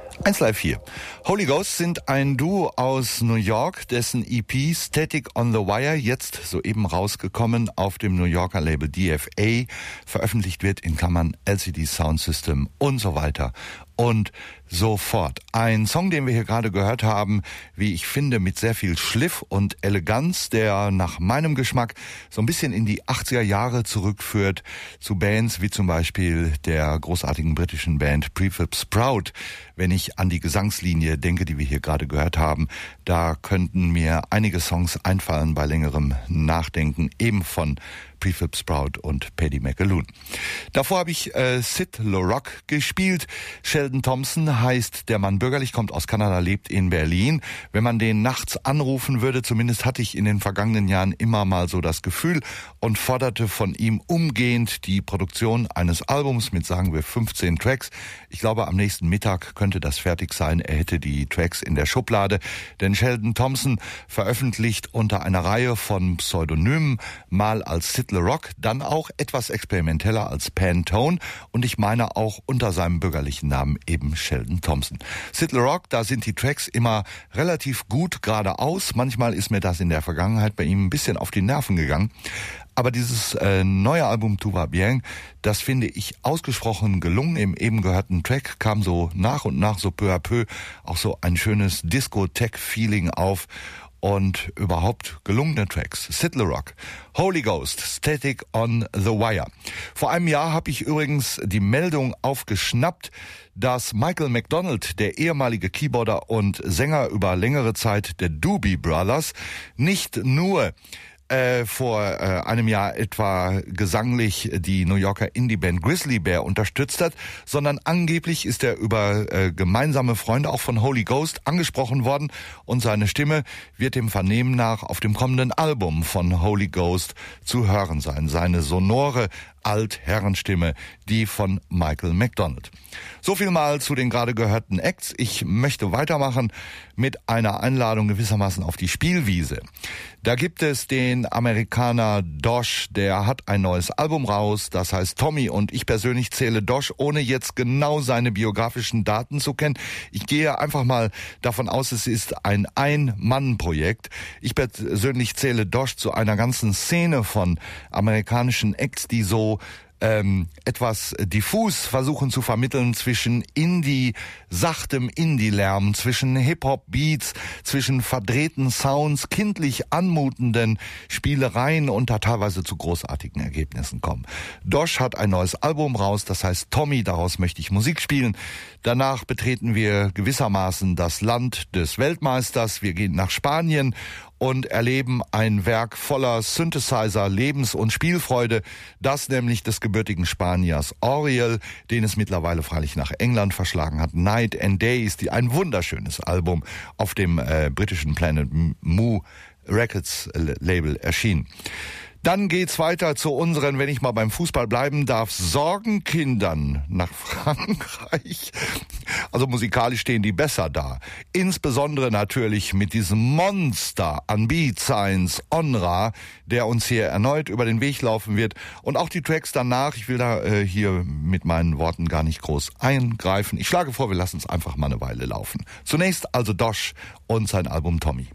eins Live vier. Holy Ghost sind ein Duo aus New York, dessen E P Static on the Wire jetzt soeben rausgekommen auf dem New Yorker Label D F A veröffentlicht wird, in Klammern L C D Sound System und so weiter und so fort. Ein Song, den wir hier gerade gehört haben, wie ich finde, mit sehr viel Schliff und Eleganz, der nach meinem Geschmack so ein bisschen in die achtziger Jahre zurückführt, zu Bands wie zum Beispiel der großartigen britischen Band Prefab Sprout. Wenn ich an die Gesangslinie denke, die wir hier gerade gehört haben, da könnten mir einige Songs einfallen bei längerem Nachdenken, eben von Prefab Sprout und Paddy McAloon. Davor habe ich äh, Sid LaRock gespielt. Sheldon Thompson heißt der Mann bürgerlich, kommt aus Kanada, lebt in Berlin. Wenn man den nachts anrufen würde, zumindest hatte ich in den vergangenen Jahren immer mal so das Gefühl und forderte von ihm umgehend die Produktion eines Albums mit, sagen wir, fünfzehn Tracks. Ich glaube, am nächsten Mittag könnte das fertig sein. Er hätte die Tracks in der Schublade. Denn Sheldon Thompson veröffentlicht unter einer Reihe von Pseudonymen, mal als Sid LaRock, dann auch etwas experimenteller als Pantone und ich meine auch unter seinem bürgerlichen Namen eben Sheldon Thompson. Sid LaRock, da sind die Tracks immer relativ gut geradeaus. Manchmal ist mir das in der Vergangenheit bei ihm ein bisschen auf die Nerven gegangen. Aber dieses äh, neue Album Tout va bien, das finde ich ausgesprochen gelungen. Im eben gehörten Track kam so nach und nach, so peu à peu, auch so ein schönes Disco-Tech-Feeling auf. Und überhaupt gelungene Tracks. Sid LaRock, Holy Ghost, Static on the Wire. Vor einem Jahr habe ich übrigens die Meldung aufgeschnappt, dass Michael McDonald, der ehemalige Keyboarder und Sänger über längere Zeit der Doobie Brothers, nicht nur Äh, vor äh, einem Jahr etwa gesanglich die New Yorker Indie-Band Grizzly Bear unterstützt hat, sondern angeblich ist er über äh, gemeinsame Freunde auch von Holy Ghost angesprochen worden und seine Stimme wird dem Vernehmen nach auf dem kommenden Album von Holy Ghost zu hören sein. Seine sonore Altherrenstimme, die von Michael McDonald. So viel mal zu den gerade gehörten Acts. Ich möchte weitermachen mit einer Einladung gewissermaßen auf die Spielwiese. Da gibt es den Amerikaner Dosh, der hat ein neues Album raus, das heißt Tommy, und ich persönlich zähle Dosh, ohne jetzt genau seine biografischen Daten zu kennen. Ich gehe einfach mal davon aus, es ist ein Ein-Mann-Projekt. Ich persönlich zähle Dosh zu einer ganzen Szene von amerikanischen Acts, die so Ähm, etwas diffus versuchen zu vermitteln zwischen Indie, sachtem Indie-Lärm, zwischen Hip-Hop-Beats, zwischen verdrehten Sounds, kindlich anmutenden Spielereien und da teilweise zu großartigen Ergebnissen kommen. Dosh hat ein neues Album raus, das heißt Tommy, daraus möchte ich Musik spielen. Danach betreten wir gewissermaßen das Land des Weltmeisters, wir gehen nach Spanien und erleben ein Werk voller Synthesizer, Lebens- und Spielfreude, das nämlich des gebürtigen Spaniers Oriel, den es mittlerweile freilich nach England verschlagen hat. Night and Days, die ein wunderschönes Album auf dem äh, britischen Planet Moo Records Label erschien. Dann geht's weiter zu unseren, wenn ich mal beim Fußball bleiben darf, Sorgenkindern nach Frankreich. Also musikalisch stehen die besser da. Insbesondere natürlich mit diesem Monster an Beat Science, Onra, der uns hier erneut über den Weg laufen wird. Und auch die Tracks danach, ich will da äh, hier mit meinen Worten gar nicht groß eingreifen. Ich schlage vor, wir lassen es einfach mal eine Weile laufen. Zunächst also Dosh und sein Album Tommy.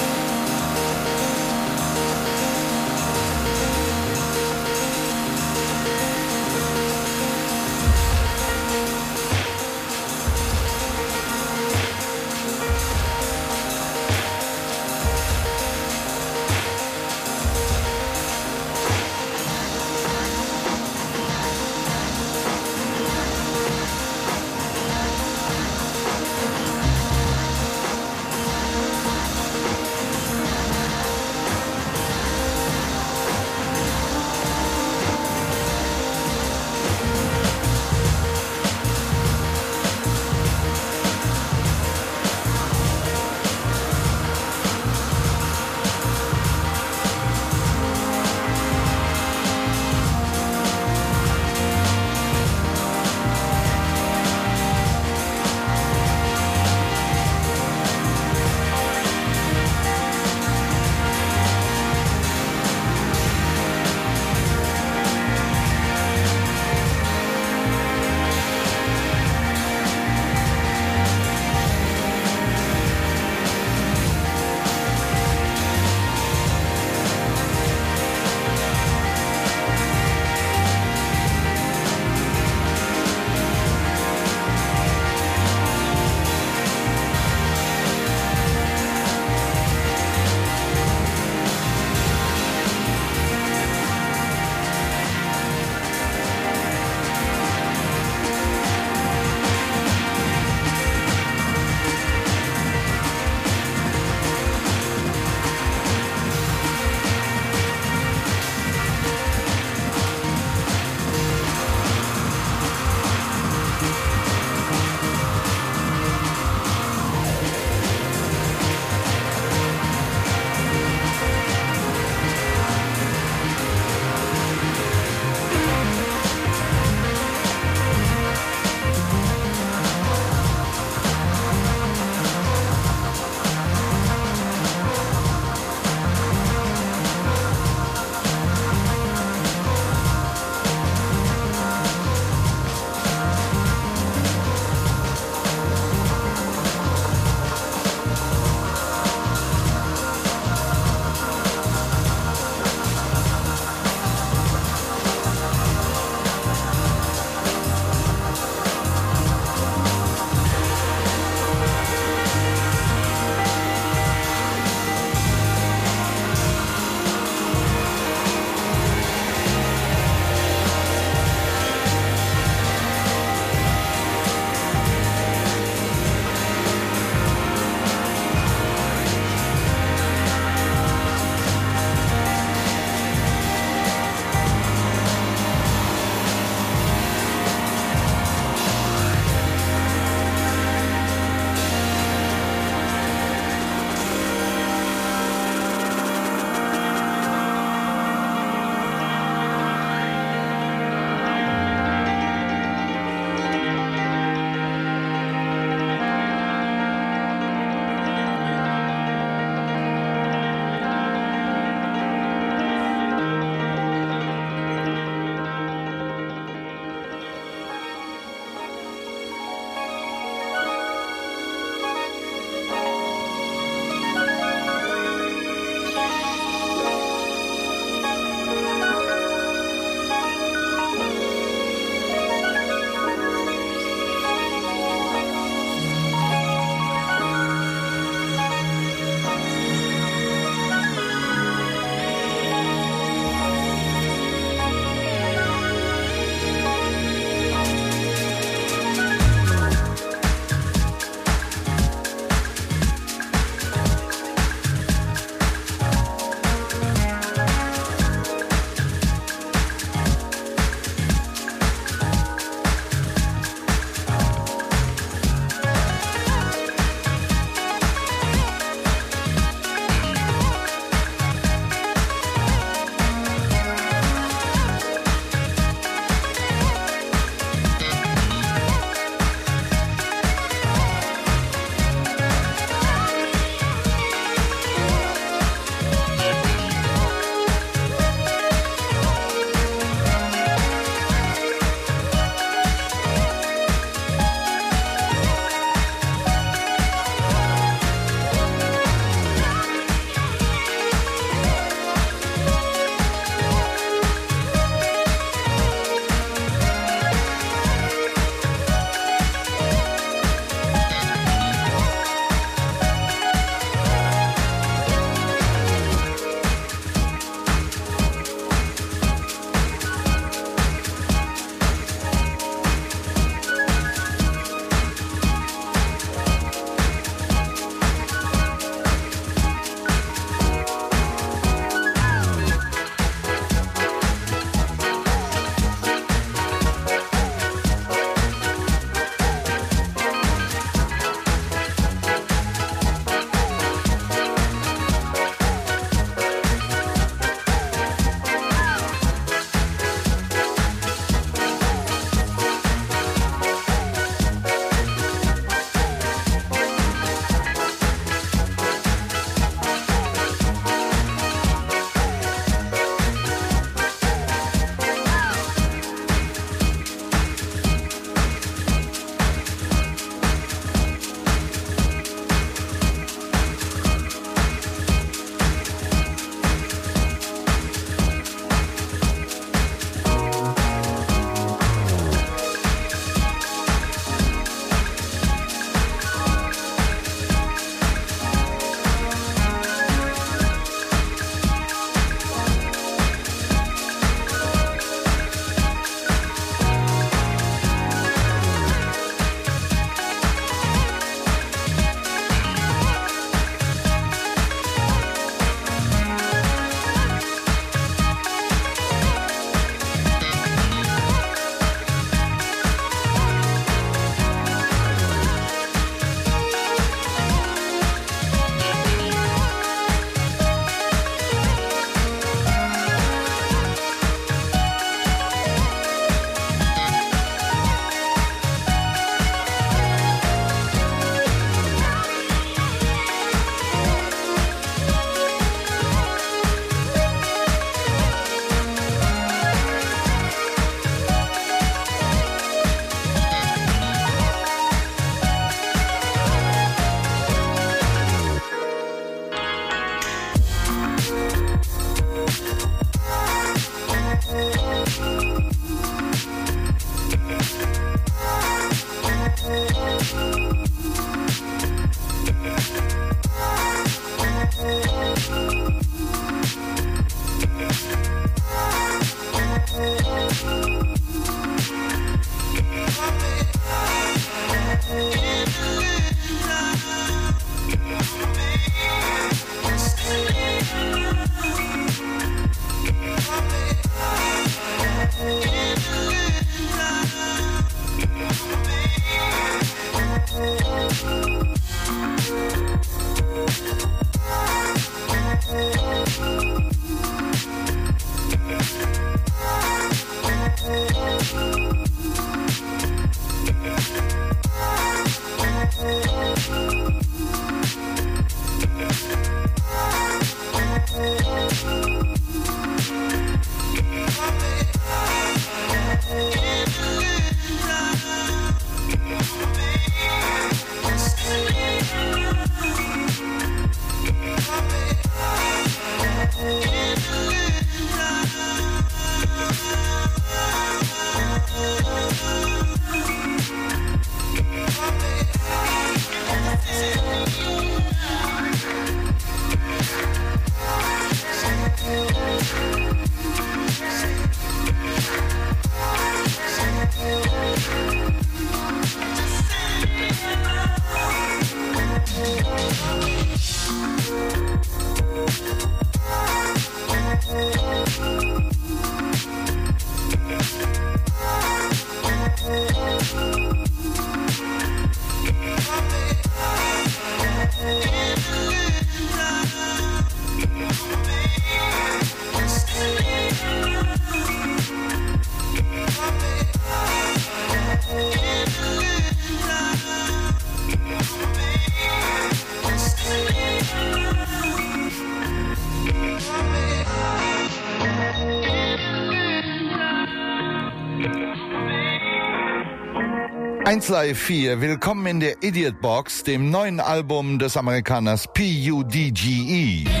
eins Live vier, willkommen in der Idiot Box, dem neuen Album des Amerikaners P U D G E.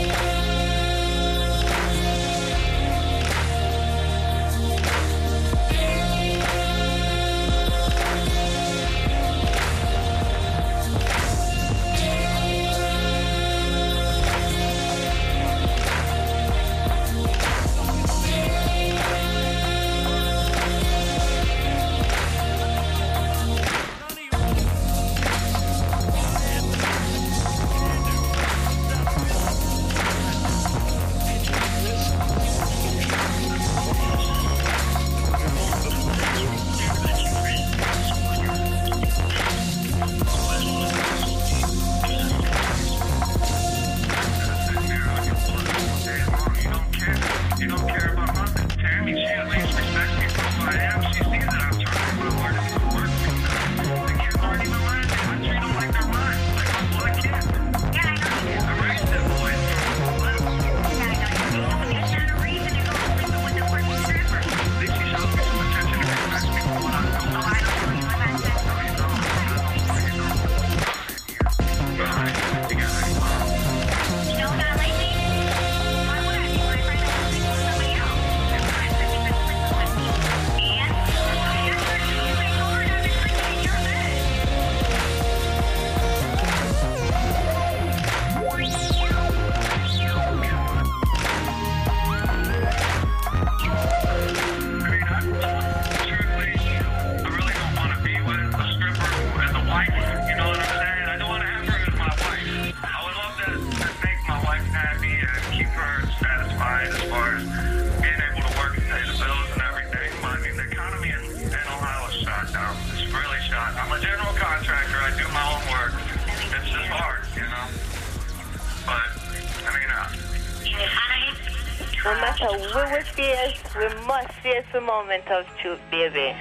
No matter what we face, we must face the moment of truth, baby.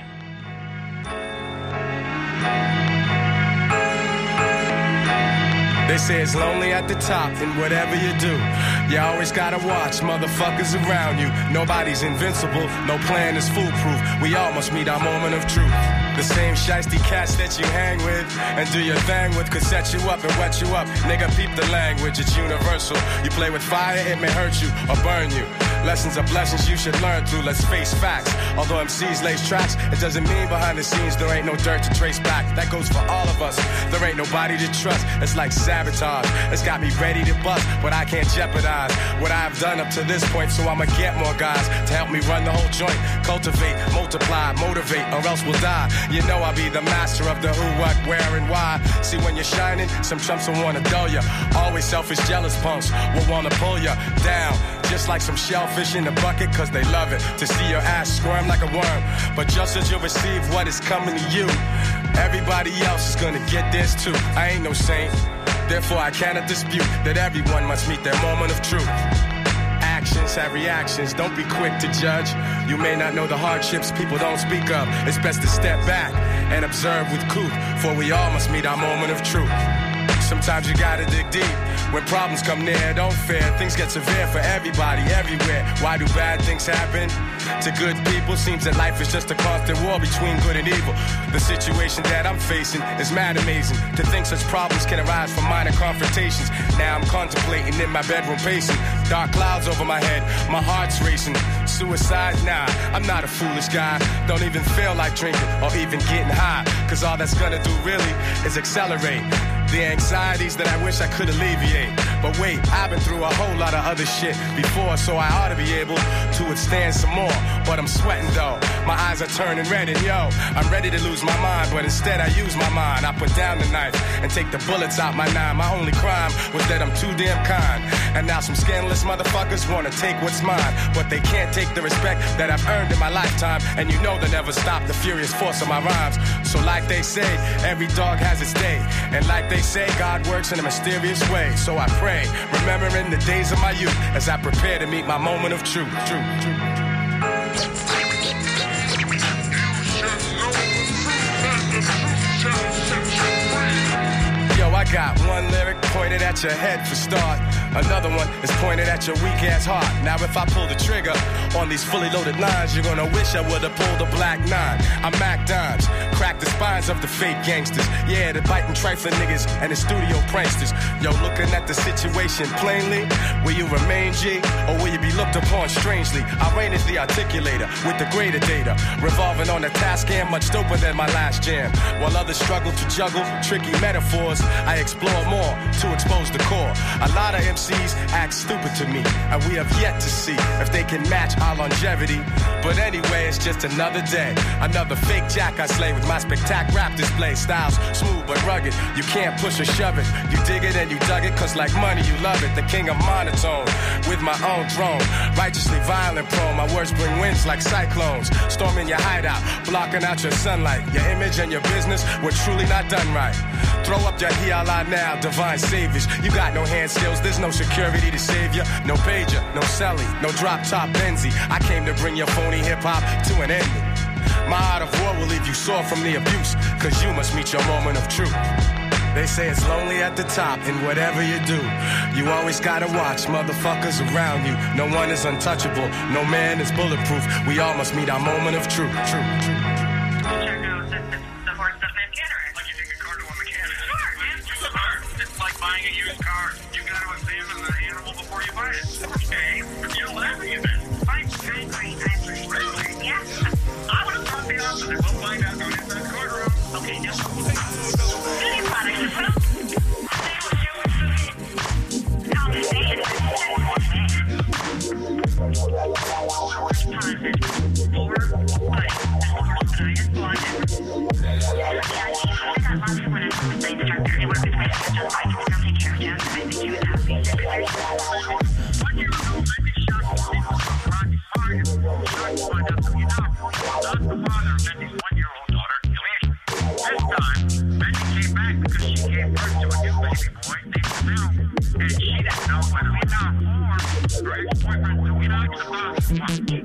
They say it's lonely at the top, and whatever you do, you always gotta watch motherfuckers around you. Nobody's invincible, no plan is foolproof. We all must meet our moment of truth. The same shiesty cats that you hang with and do your thing with could set you up and wet you up. Nigga, peep the language, it's universal. You play with fire, it may hurt you or burn you. Lessons are blessings you should learn through, let's face facts. Although M Cs lace tracks, it doesn't mean behind the scenes there ain't no dirt to trace back. That goes for all of us, there ain't nobody to trust. It's like sabotage, it's got me ready to bust, but I can't jeopardize what I've done up to this point, so I'ma get more guys to help me run the whole joint. Cultivate, multiply, motivate, or else we'll die. You know I'll be the master of the who, what, where, and why. See, when you're shining, some chumps will wanna dull ya. Always selfish, jealous punks will wanna pull ya down, just like some shellfish in the bucket, cause they love it to see your ass squirm like a worm. But just as you receive what is coming to you, everybody else is gonna get theirs too. I ain't no saint, therefore I cannot dispute that everyone must meet their moment of truth. Actions have reactions, don't be quick to judge. You may not know the hardships people don't speak of. It's best to step back and observe with couth, for we all must meet our moment of truth. Sometimes you gotta dig deep. When problems come near, don't fear. Things get severe for everybody, everywhere. Why do bad things happen to good people? Seems that life is just a constant war between good and evil. The situation that I'm facing is mad amazing. To think such problems can arise from minor confrontations. Now I'm contemplating in my bedroom pacing. Dark clouds over my head, my heart's racing. Suicide? Nah, I'm not a foolish guy. Don't even feel like drinking or even getting high, cause all that's gonna do really is accelerate the anxieties that I wish I could alleviate. But wait, I've been through a whole lot of other shit before, so I ought to be able to withstand some more. But I'm sweating though, my eyes are turning red, and yo, I'm ready to lose my mind, but instead I use my mind. I put down the knife and take the bullets out my nine. My only crime was that I'm too damn kind, and now some scandalous motherfuckers wanna take what's mine, but they can't take the respect that I've earned in my lifetime. And you know they'll never stop the furious force of my rhymes. So like they say, every dog has its day, and like they say, God works in a mysterious way. So I pray, remembering the days of my youth, as I prepare to meet my moment of truth. Truth, truth. Yo, I got one lyric pointed at your head for start. Another one is pointed at your weak ass heart. Now if I pull the trigger, On these fully loaded lines, you're gonna wish I would've pulled a black nine. I'm Mac Dimes, crack the spines of the fake gangsters. Yeah, the biting trifling niggas and the studio pranksters. Yo, looking at the situation plainly, will you remain G, or will you be looked upon strangely? I reign as the articulator with the greater data, revolving on the task cam, much doper than my last jam. While others struggle to juggle tricky metaphors, I explore more to expose the core. A lot of M Cs act stupid to me, and we have yet to see if they can match our longevity. But anyway, it's just another day, another fake jack I slay with my spectac rap display. Styles smooth but rugged, you can't push or shove it. You dig it and you dug it, cause like money you love it. The king of monotone, with my own throne, righteously violent prone. My words bring winds like cyclones, storming your hideout, blocking out your sunlight. Your image and your business were truly not done right. Throw up your hiala now, divine saviors. You got no hand skills, there's no security to save you. No pager, no celly, no drop top Benzie. I came to bring your phony hip hop to an ending. My art of war will leave you sore from the abuse, cause you must meet your moment of truth. They say it's lonely at the top, and whatever you do, you always gotta watch motherfuckers around you. No one is untouchable, no man is bulletproof. We all must meet our moment of truth. True, true. Check out the, the, the horse stuff in Gatorade. Like you take a car to a mechanic. Sure, man. It's a car. It's like buying a used car. You gotta examine the animal before you buy it. Okay? You're laughing at this. I agree, I agree. Really? Yeah. I would have thought the opposite. We'll find out going inside the courtroom. Okay, no. Beauty products are well. Stay with you and Susie. Come to see it. Time is four, five. I is blonde. Yeah, I got lots of when I was the instructor. It worked with me just fine. I'll take care of Jen. I think she was happy. One year ago, I was shocked to see Rocky Fire. Shocked to find out that you know, not the father of Benny's one-year-old daughter, Alicia. This time, Benny came back because she gave birth to a new baby boy named Phil. And she didn't know whether Enoch or her ex-boyfriend, so Enoch the father.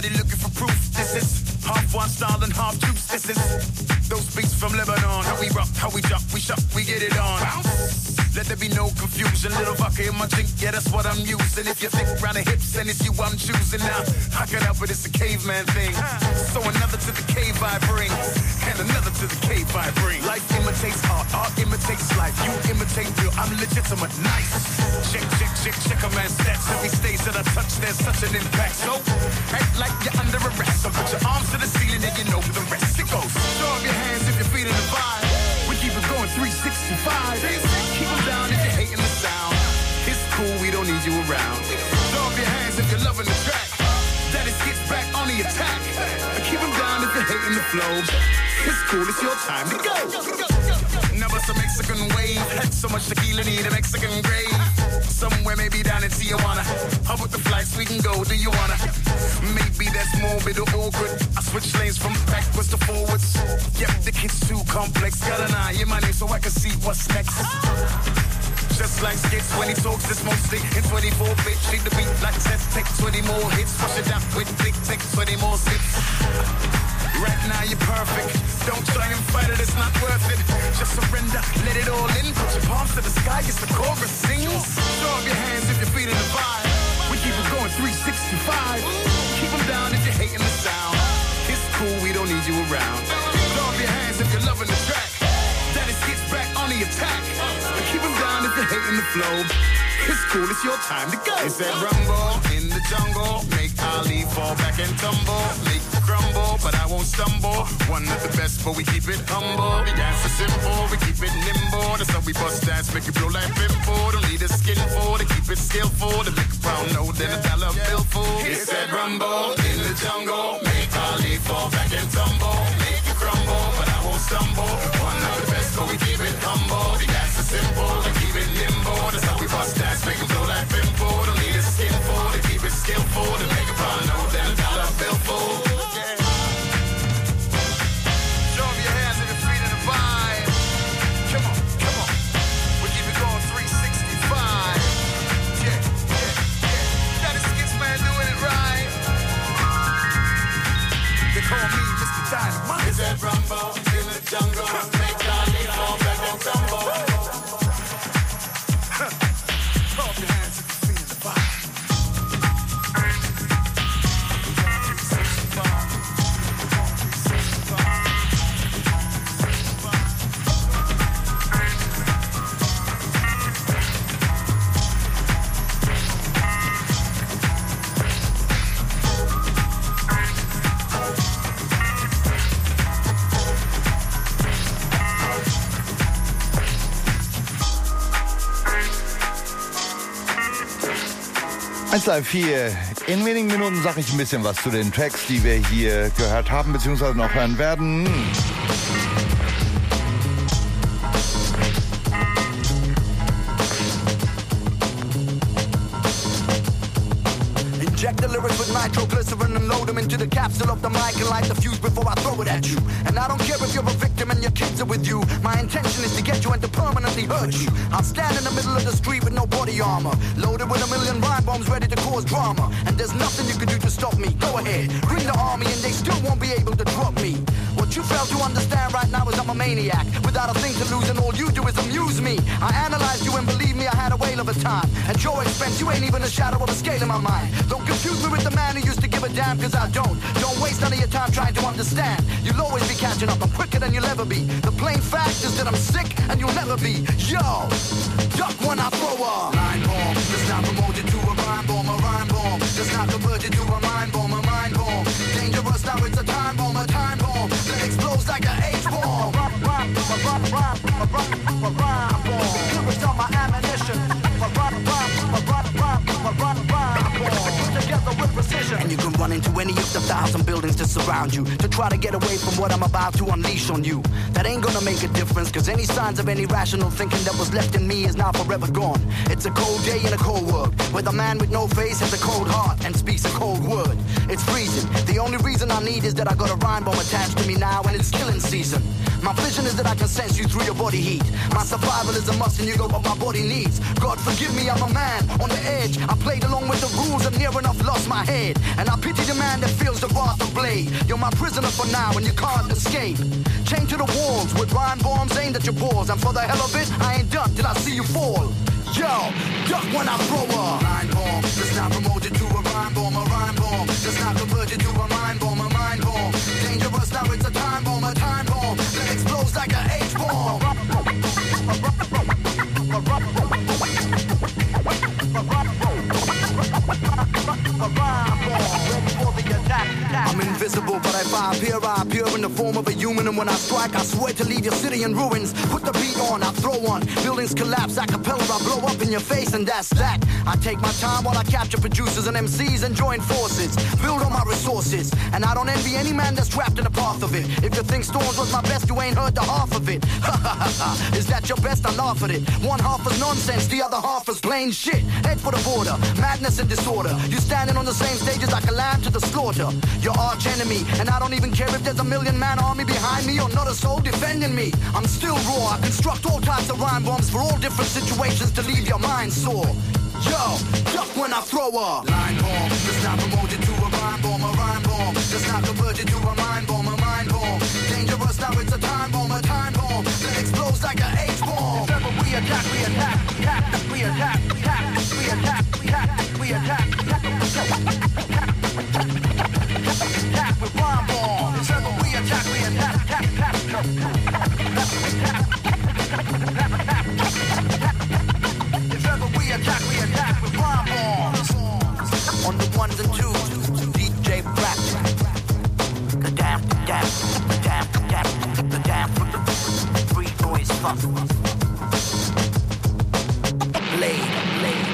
Everybody looking for proof. This is half one style and half juice. This is those beats from Lebanon. How we rock, how we jump, we shop, we get it on. Let there be no confusion. Little vodka in my drink, yeah, that's what I'm using. If you think round the hips, then it's you I'm choosing now. I can help it, it's a caveman thing. So another to the cave I bring, and another to the cave I bring. Life imitates art, art imitates life. You imitate real, I'm legitimate, nice. Check, check, check, check a man's stats. Every stage that I touch, there's such an impact. So act like you're under arrest. So put your arms to the ceiling and you know the rest. It goes. Throw up your hands if you're feeling the vibe. We keep it going three sixty-five. Keep them down if you're hating the sound. It's cool, we don't need you around. Throw up your hands if you're loving the track. That is gets back on the attack. Keep them down if you're hating the flow. It's cool, it's your time to go. Never some Mexican wave. Had so much tequila, need a Mexican grave. Somewhere maybe down in Tijuana. How about the flights we can go? Do you wanna? Maybe that's morbid or awkward. I switch lanes from backwards to forwards. Yep, the kid's too complex. Got an eye in my name so I can see what's next. Just like skits when he talks, it's mostly in twenty-four bit. Treat the beat like test, take twenty more hits. Wash it out with big, take twenty more sips. Right now you're perfect. Don't try and fight it, it's not worth it. Just surrender, let it all in. Put your palms to the sky, it's the chorus sings. Throw up your hands if you're feeling the vibe. We keep it going three sixty-five. Keep them down if you're hating the sound. It's cool, we don't need you around. Throw up your hands if you're loving the track. That is gets back on the attack. Keep them down if you're hating the flow. It's cool, it's your time to go. It's that rumble in the jungle. Make Ali fall back and tumble. Make you crumble, but I won't stumble. One of the best, but we keep it humble. The dance is simple, we keep it nimble. That's how we bust dance, make it blow like pimple. Don't need a skin for to keep it skillful. To make a pound note, then a dollar bill full. It's that rumble in the jungle. Make Ali fall back and tumble. Make you crumble, but I won't stumble. One of the best, but we keep it humble. The dance is simple, we keep it nimble. That's how we bust dance. Make them blow like pimple. Don't need a skin for to keep it skillful. To make a pound note, then a dollar bill full. Yeah. Show up your hands if you're feeling the vibe. Come on, come on. We keep it going three sixty-five. Yeah, yeah, yeah. That is Skits Man doing it right. They call me Mister Dynamite. It's that rumble in the jungle. Make Johnny fall back and tumble. eins Live vier. In wenigen Minuten sage ich ein bisschen was zu den Tracks, die wir hier gehört haben, beziehungsweise noch hören werden. Inject the lyrics with nitroglycerin and load them into the capsule of the mic and light the fuse before I throw it at you. And I don't care if you're a victim and your kids are with you. My intention is to get you and to permanently hurt you. I'll stand in the middle of the street with no body armor, loaded with a million rhyme bombs ready to cause drama. And there's nothing you can do to stop me. Go ahead, bring the army and they still won't be able to drop me. What you fail to understand right now is I'm a maniac, without a thing to lose, and all you do is amuse me. I analyzed you and believe me, I had a whale of a time. At your expense, you ain't even a shadow of a scale in my mind. Don't confuse me with the man who used to give a damn, cause I don't. Don't waste none of your time trying to understand. You'll always be catching up, I'm quicker than you'll ever be. The plain fact is that I'm sick and you'll never be. Yo, duck when I throw a line bomb. Let's not promote it to a rhyme bomb, a rhyme bomb. Let's not convert it to a mind bomb, a mind bomb. Dangerous, now it's a time bomb, a time bomb. That explodes like an H-bomb. Rhyme, rhyme, rhyme, rhyme, rhyme, rhyme, rhyme bomb. Lyrics on my ammunition. Rhyme, rhyme, rhyme, rhyme, rhyme, rhyme, rhyme bomb. Put together with precision. And you can run into any of the thousand buildings to surround you, to try to get away from what I'm about to unleash on you. That ain't gonna make a difference, cause any signs of any rational thinking that was left in me is now forever gone. It's a cold day in a cold world, where the man with no face has a cold heart and speaks a cold word. It's freezing. The only reason I need is that I got a rhyme bomb attached to me now and it's killing season. My vision is that I can sense you through your body heat. My survival is a must and you got what my body needs. God forgive me, I'm a man on the edge. I played along with the rules and near enough lost my head, and I pity the man that feels the wrath of blade. You're my prisoner for now, and you can't escape. Chained to the walls with rhyme bombs aimed at your balls, and for the hell of it, I ain't done till I see you fall. Yo, duck when I throw a line bomb. Does not promote it to a rhyme bomb, a rhyme bomb. Does not convert it to a mind bomb, a mind bomb. Dangerous, now it's a time bomb, a time bomb that explodes like an H bomb. I'm invisible, but if I appear, I appear in the form of a human. And when I strike, I swear to leave your city in ruins. Put the beat on, I throw one. Buildings collapse, a cappella, I blow up in your face, and that's that. I take my time while I capture producers and M Cs and join forces. Build on my resources, and I don't envy any man that's trapped in the path of it. If you think Storms was my best, you ain't heard the half of it. Ha ha ha ha, is that your best? I laugh at it. One half is nonsense, the other half is plain shit. Head for the border, madness and disorder. You standing on the same stages like a lamb to the slaughter. Your arch enemy, and I don't even care if there's a million man army behind me or not a soul defending me. I'm still raw, I construct all types of rhyme bombs for all different situations to leave your mind sore. Yo, duck when I throw a line bomb. Does not promote it to a rhyme bomb, a rhyme bomb. Does not convert it to a mind bomb, a mind bomb. Dangerous, now it's a time bomb, a time bomb that explodes like an H bomb. If ever we attack, we attack, we attack, we attack, we attack, we attack, we attack, we attack, we attack, attack with rhyme bomb. If ever we attack, we attack, attack, attack, if ever we attack, we attack with rhyme bombs. On the ones and twos, D J Black. The damn, the damn, the damn, the damn, the damn, free noise fuck. Blade, Blade.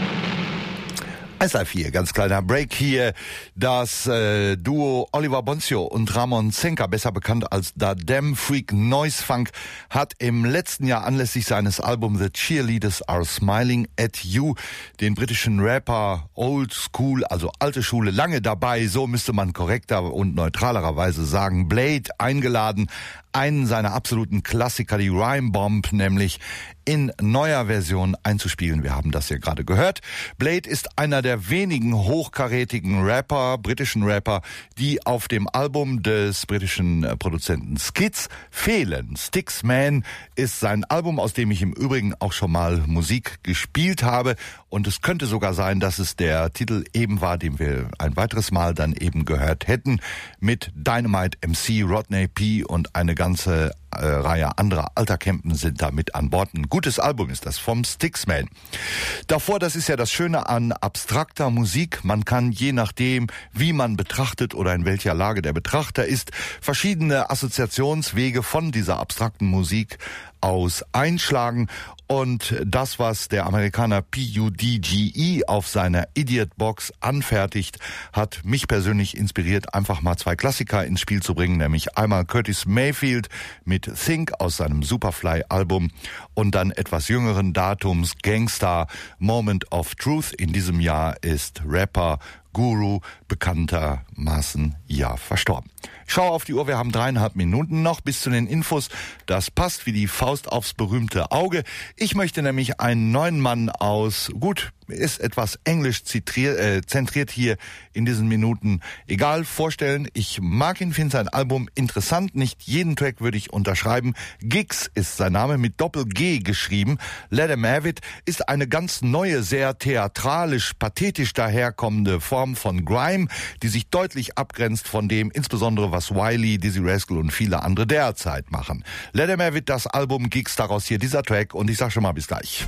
eins Live vier, ganz kleiner Break hier. Das äh, Duo Oliver Bonzio und Ramon Zenka, besser bekannt als Da Damn Freak Noise Funk, hat im letzten Jahr anlässlich seines Albums The Cheerleaders Are Smiling at You den britischen Rapper Old School, also alte Schule, lange dabei, so müsste man korrekter und neutralerweise sagen, Blade eingeladen, einen seiner absoluten Klassiker, die Rhyme Bomb, nämlich in neuer Version einzuspielen. Wir haben das ja gerade gehört. Blade ist einer der wenigen hochkarätigen Rapper, britischen Rapper, die auf dem Album des britischen Produzenten Skids fehlen. Sticksman ist sein Album, aus dem ich im Übrigen auch schon mal Musik gespielt habe. Und es könnte sogar sein, dass es der Titel eben war, den wir ein weiteres Mal dann eben gehört hätten, mit Dynamite M C, Rodney P. und eine ganze äh, Reihe anderer Altercampen sind da mit an Bord. Ein gutes Album ist das vom Sticksman. Davor, das ist ja das Schöne an abstrakter Musik, man kann je nachdem, wie man betrachtet oder in welcher Lage der Betrachter ist, verschiedene Assoziationswege von dieser abstrakten Musik aus einschlagen. Und das, was der Amerikaner P U D G E auf seiner Idiot-Box anfertigt, hat mich persönlich inspiriert, einfach mal zwei Klassiker ins Spiel zu bringen, nämlich einmal Curtis Mayfield mit Think aus seinem Superfly-Album und dann etwas jüngeren Datums Gangsta Moment of Truth. In diesem Jahr ist Rapper Guru bekanntermaßen ja verstorben. Ich schaue auf die Uhr, wir haben dreieinhalb Minuten noch bis zu den Infos. Das passt wie die Faust aufs berühmte Auge. Ich möchte nämlich einen neuen Mann aus, gut, ist etwas englisch zentriert, äh, zentriert hier in diesen Minuten, egal, vorstellen. Ich mag ihn, finde sein Album interessant. Nicht jeden Track würde ich unterschreiben. Giggs ist sein Name, mit Doppel-G geschrieben. Let 'em Have It ist eine ganz neue, sehr theatralisch, pathetisch daherkommende Form von Grime, die sich deutlich abgrenzt von dem, insbesondere was Wiley, Dizzy Rascal und viele andere derzeit machen. Let 'em Have It, das Album, Giggs, daraus hier dieser Track, und ich sag schon mal bis gleich.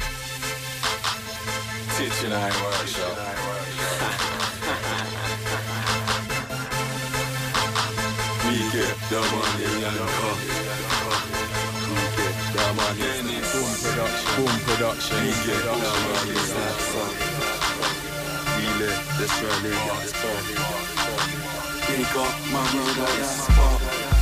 Teaching I workshop. We get the money and come. We get the money. Boom production. Boom production. We get the money and come. We let the Shirley get spun. We got my brother and spun.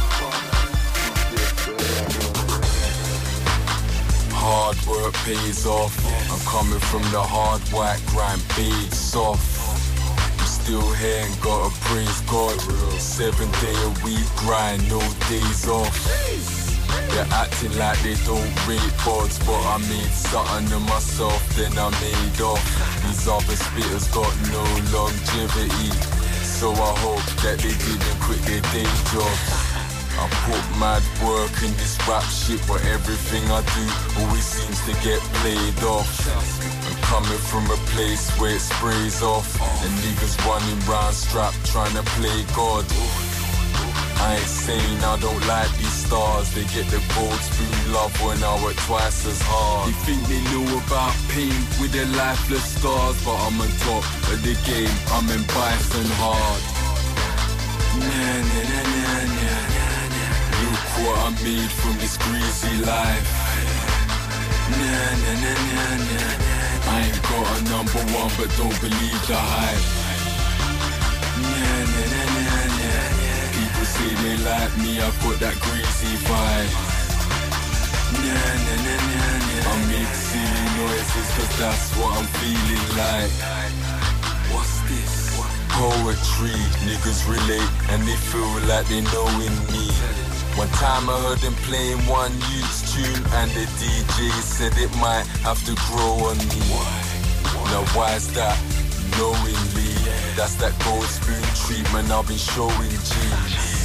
Hard work pays off. I'm coming from the hard white grind, beats soft. I'm still here and gotta praise God. Seven day a week grind, no days off. They're acting like they don't rate bods, but I made something of myself, then I made off. These other spitters got no longevity, so I hope that they didn't quit their day jobs. I put mad work in this rap shit, but everything I do always seems to get played off. I'm coming from a place where it sprays off, and niggas running round strapped trying to play God. I ain't saying I don't like these stars. They get the gold spoon love when I work twice as hard. They think they know about pain with their lifeless stars, but I'm on top of the game, I'm in bison hard. Nah, nah, nah, nah, nah, nah, nah. Look what I made from this greasy life. Nah, nah, nah, nah, nah, nah. I ain't got a number one, but don't believe the hype. Nah, nah, nah, nah, nah. People say they like me, I've got that greasy vibe. Nah, nah, nah, nah, nah. I make silly noises cause that's what I'm feeling like. What's this? Poetry, niggas relate and they feel like they know in me. One time I heard them playing one youth's tune and the D J said it might have to grow on me. Now why's that? Knowingly, that's that gold spoon treatment I've been showing G's.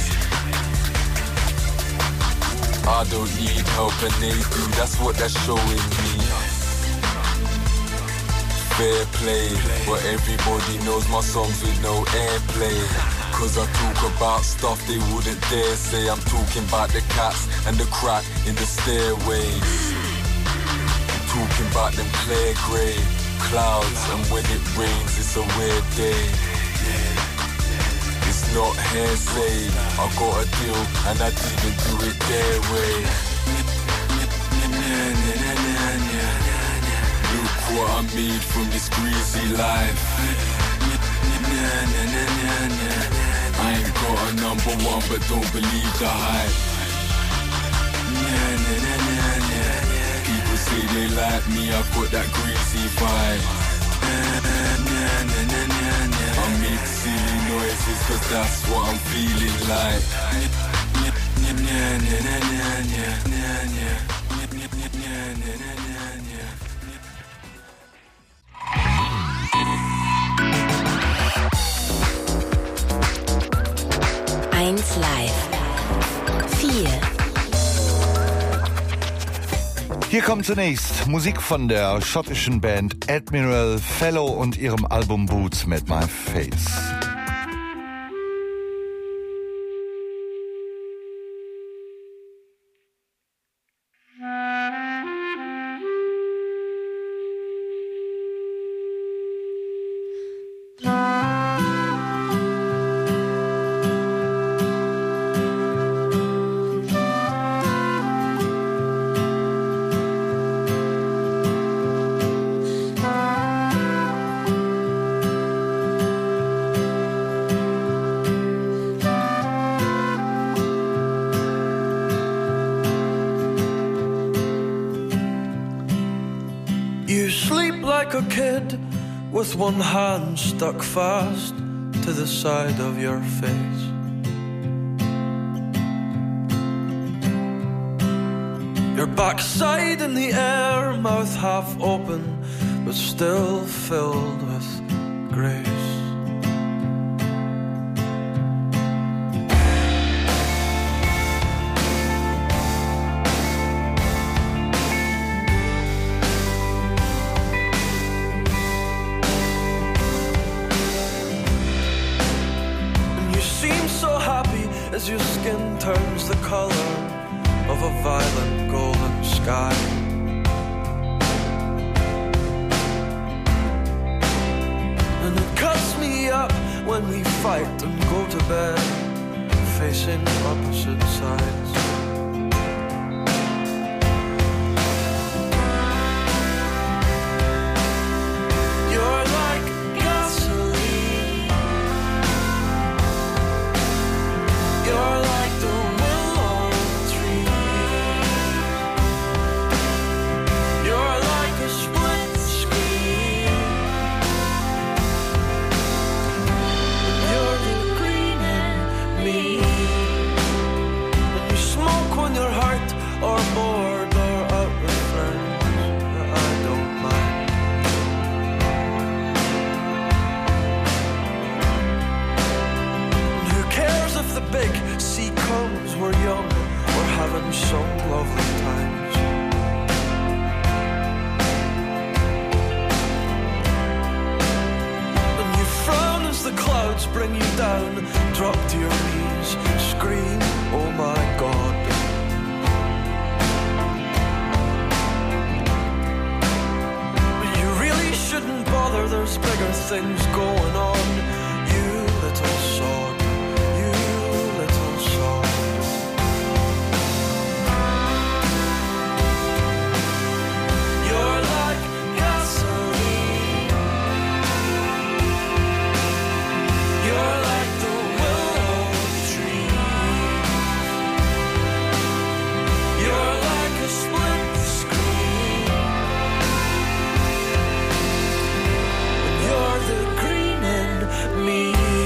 I don't need help and they do, that's what they're showing me. Fair play, but everybody knows my songs with no airplay. Cause I talk about stuff they wouldn't dare say. I'm talking about the cats and the crack in the stairways. I'm talking about them clear grey clouds, and when it rains it's a weird day. It's not hearsay, I got a deal and I didn't do it their way. Look what I made from this greasy life. I ain't got a number one, but don't believe the hype. People say they like me, I've got that greasy vibe. I make silly noises cause that's what I'm feeling like. eins live. vier. Hier kommt zunächst Musik von der schottischen Band Admiral Fellow und ihrem Album Boots Made My Face. A kid with one hand stuck fast to the side of your face. Your backside in the air, mouth half open, but still filled with grace. As your skin turns the color of a violent golden sky. And it cuts me up when we fight and go to bed facing opposite sides. You're like gasoline. You're like the willow tree. You're like a split screen. You're the green in me. When you smoke some lovely times. And you frown as the clouds bring you down, drop to your knees, scream, oh my God. But you really shouldn't bother, there's bigger things going on. You little sod, you little sod. You're like gasoline. You're like the willow tree. You're like a split screen. And you're the green in me.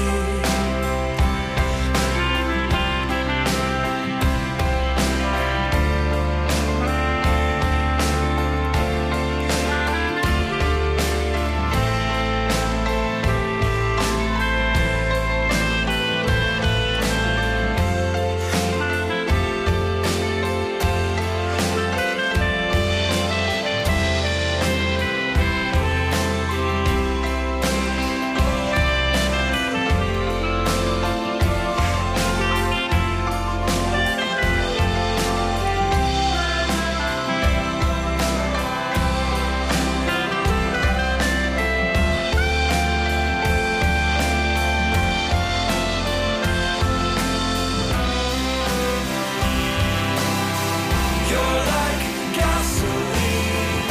You're like gasoline.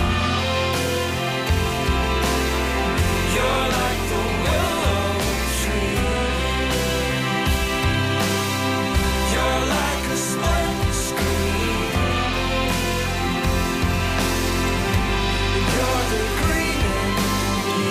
You're like the willow tree. You're like a split screen. You're the green in me.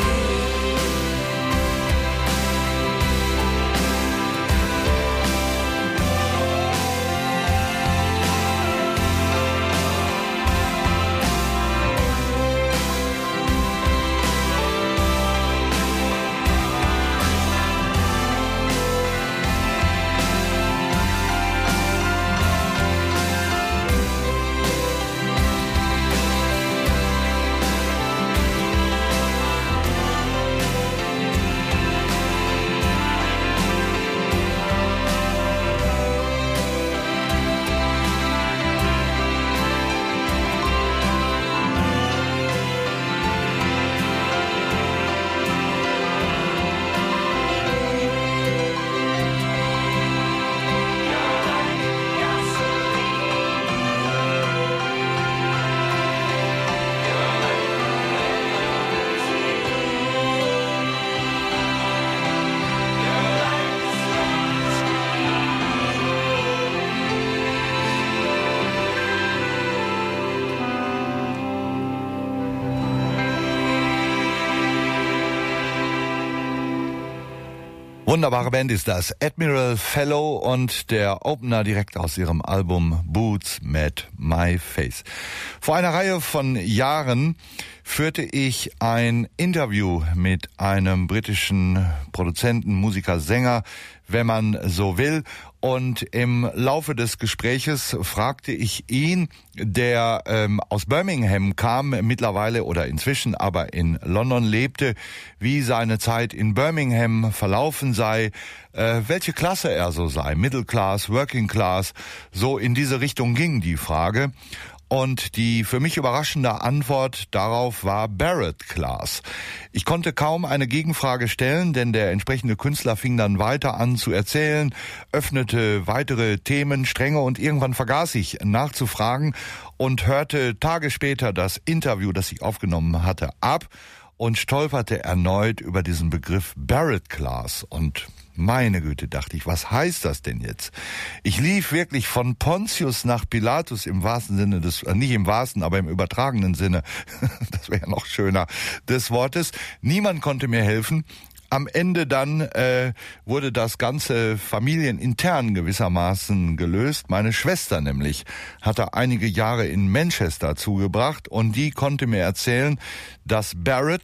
Wunderbare Band ist das. Admiral Fellow und der Opener direkt aus ihrem Album Boots Met My Face. Vor einer Reihe von Jahren führte ich ein Interview mit einem britischen Produzenten, Musiker, Sänger, wenn man so will. Und im Laufe des Gespräches fragte ich ihn, der ähm, aus Birmingham kam, mittlerweile oder inzwischen aber in London lebte, wie seine Zeit in Birmingham verlaufen sei, äh, welche Klasse er so sei, Middle Class, Working Class, so in diese Richtung ging die Frage. Und die für mich überraschende Antwort darauf war Barrett Class. Ich konnte kaum eine Gegenfrage stellen, denn der entsprechende Künstler fing dann weiter an zu erzählen, öffnete weitere Themenstränge und irgendwann vergaß ich nachzufragen und hörte Tage später das Interview, das ich aufgenommen hatte, ab und stolperte erneut über diesen Begriff Barrett Class. Und meine Güte, dachte ich, was heißt das denn jetzt? Ich lief wirklich von Pontius nach Pilatus im wahrsten Sinne des, äh, nicht im wahrsten, aber im übertragenen Sinne, das wäre ja noch schöner, des Wortes. Niemand konnte mir helfen. Am Ende dann äh, wurde das Ganze familienintern gewissermaßen gelöst. Meine Schwester nämlich hatte einige Jahre in Manchester zugebracht und die konnte mir erzählen, dass Barrett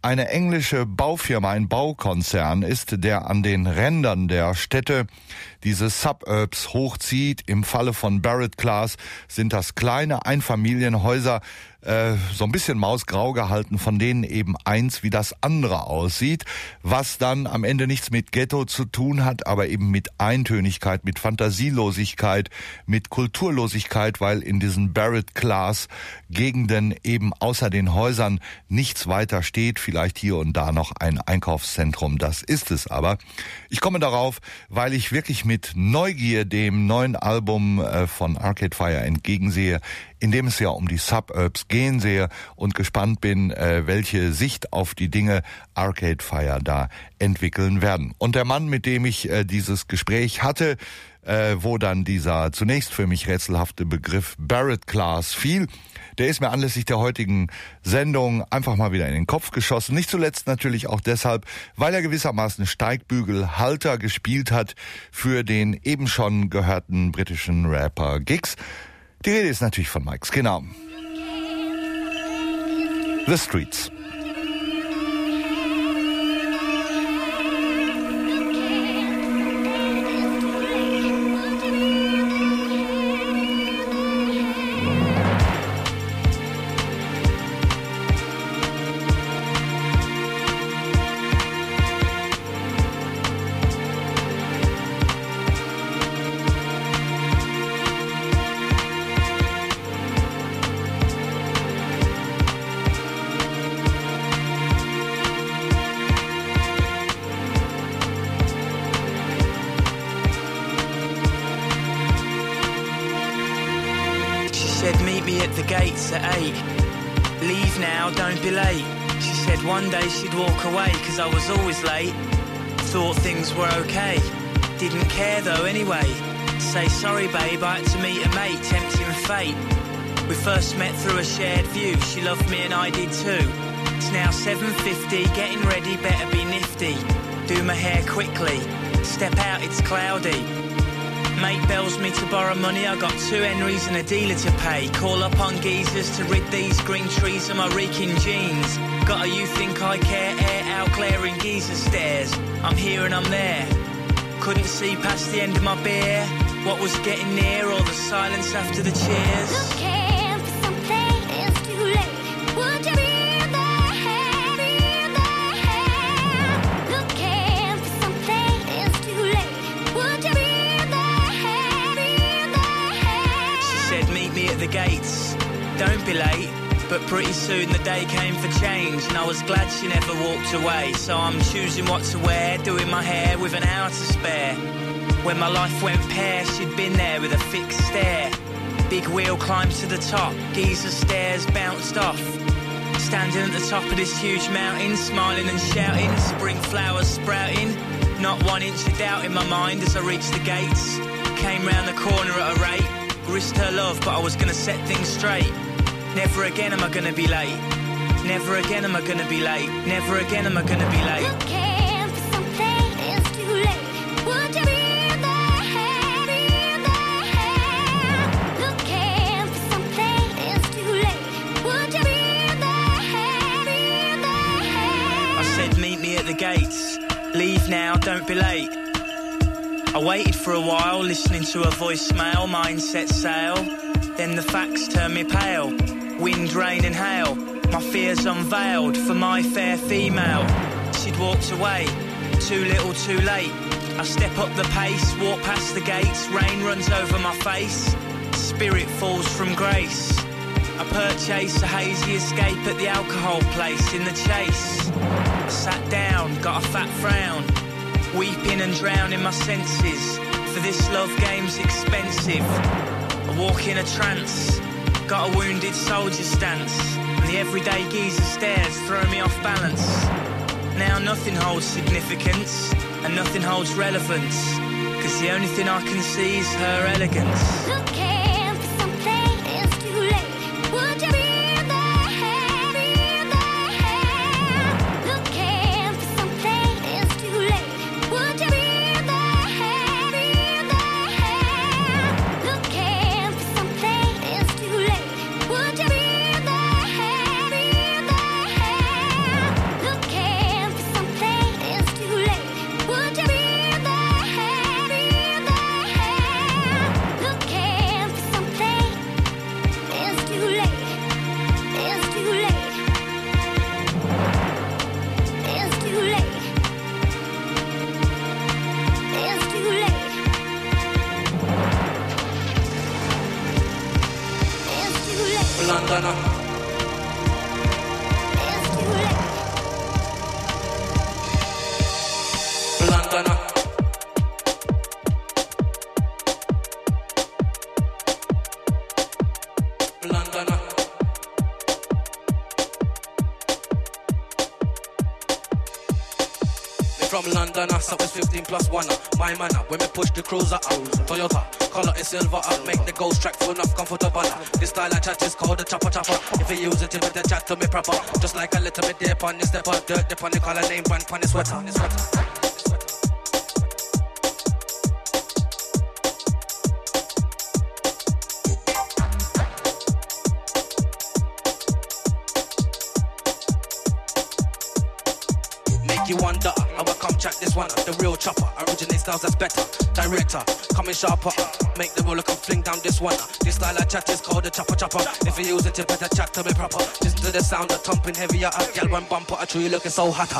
eine englische Baufirma, ein Baukonzern ist, der an den Rändern der Städte diese Suburbs hochzieht. Im Falle von Barrett Class sind das kleine Einfamilienhäuser, äh, so ein bisschen mausgrau gehalten, von denen eben eins wie das andere aussieht, was dann am Ende nichts mit Ghetto zu tun hat, aber eben mit Eintönigkeit, mit Fantasielosigkeit, mit Kulturlosigkeit, weil in diesen Barrett Class Gegenden eben außer den Häusern nichts weiter steht, vielleicht hier und da noch ein Einkaufszentrum, das ist es aber. Ich komme darauf, weil ich wirklich mit Neugier dem neuen Album äh, von Arcade Fire entgegensehe, in dem es ja um die Suburbs gehen sehe und gespannt bin, äh, welche Sicht auf die Dinge Arcade Fire da entwickeln werden. Und der Mann, mit dem ich äh, dieses Gespräch hatte, äh, wo dann dieser zunächst für mich rätselhafte Begriff Barrett Class fiel, der ist mir anlässlich der heutigen Sendung einfach mal wieder in den Kopf geschossen. Nicht zuletzt natürlich auch deshalb, weil er gewissermaßen Steigbügelhalter gespielt hat für den eben schon gehörten britischen Rapper Giggs. Die Rede ist natürlich von Mike Skinner. The Streets. Cause I was always late, thought things were okay, didn't care though anyway. Say sorry babe, I had to meet a mate, tempting fate. We first met through a shared view, she loved me and I did too. It's now seven fifty, getting ready, better be nifty. Do my hair quickly, step out, it's cloudy. Mate bells me to borrow money, I got two Henrys and a dealer to pay. Call up on geezers to rid these green trees of my reeking jeans. Got a you think I care, air out glaring geezer stairs. I'm here and I'm there. Couldn't see past the end of my beer. What was getting near, or the silence after the cheers. Looking for something, it's too late. Would you be there, be there? Looking for something, it's too late. Would you be there, be there? She said meet me at the gates, don't be late. But pretty soon the day came for change, and I was glad she never walked away. So I'm choosing what to wear, doing my hair with an hour to spare. When my life went pear, she'd been there with a fixed stare. Big wheel climbed to the top, geezer stairs bounced off. Standing at the top of this huge mountain, smiling and shouting, spring flowers sprouting. Not one inch of doubt in my mind as I reached the gates. Came round the corner at a rate, risked her love, but I was gonna set things straight. Never again am I gonna be late. Never again am I gonna be late. Never again am I gonna be late. Looking for something, it's too late. Would you be there, be there? Looking for something, it's too late. Would you be there, be there? I said meet me at the gates. Leave now, don't be late. I waited for a while, listening to a voicemail, mind set sail. Then the facts turned me pale. Wind, rain and hail, my fears unveiled for my fair female. She'd walked away, too little too late. I step up the pace, walk past the gates, rain runs over my face, spirit falls from grace. I purchase a hazy escape at the alcohol place in the chase. I sat down, got a fat frown, weeping and drowning my senses, for this love game's expensive. I walk in a trance, got a wounded soldier stance, and the everyday geezer stares throw me off balance. Now nothing holds significance, and nothing holds relevance, cause the only thing I can see is her elegance. Looking for something, it's too late. Would you be there, be there? Looking for something, it's too late. Would you be there, be there? Looking for something, it's too late. Would you be there, be there? fifteen plus one. My manner, when me push the cruiser up. Toyota, color is silver up. Make the ghost track full enough comfortable. This style I chat is called the chopper chopper. If you use it, you better chat to me proper. Just like a little bit dip on the stepper. Dirt dip on the collar name brand on the sweater. The sweater. You wonder, I will come check this one. The real chopper, originate styles that's better. Director, coming sharper. Make the roller come fling down this one. This style I chat is called the chopper chopper. If you use it, you better chat to me proper. Listen to the sound of thumping heavier. Girl, one bumper, I true you looking so hotter.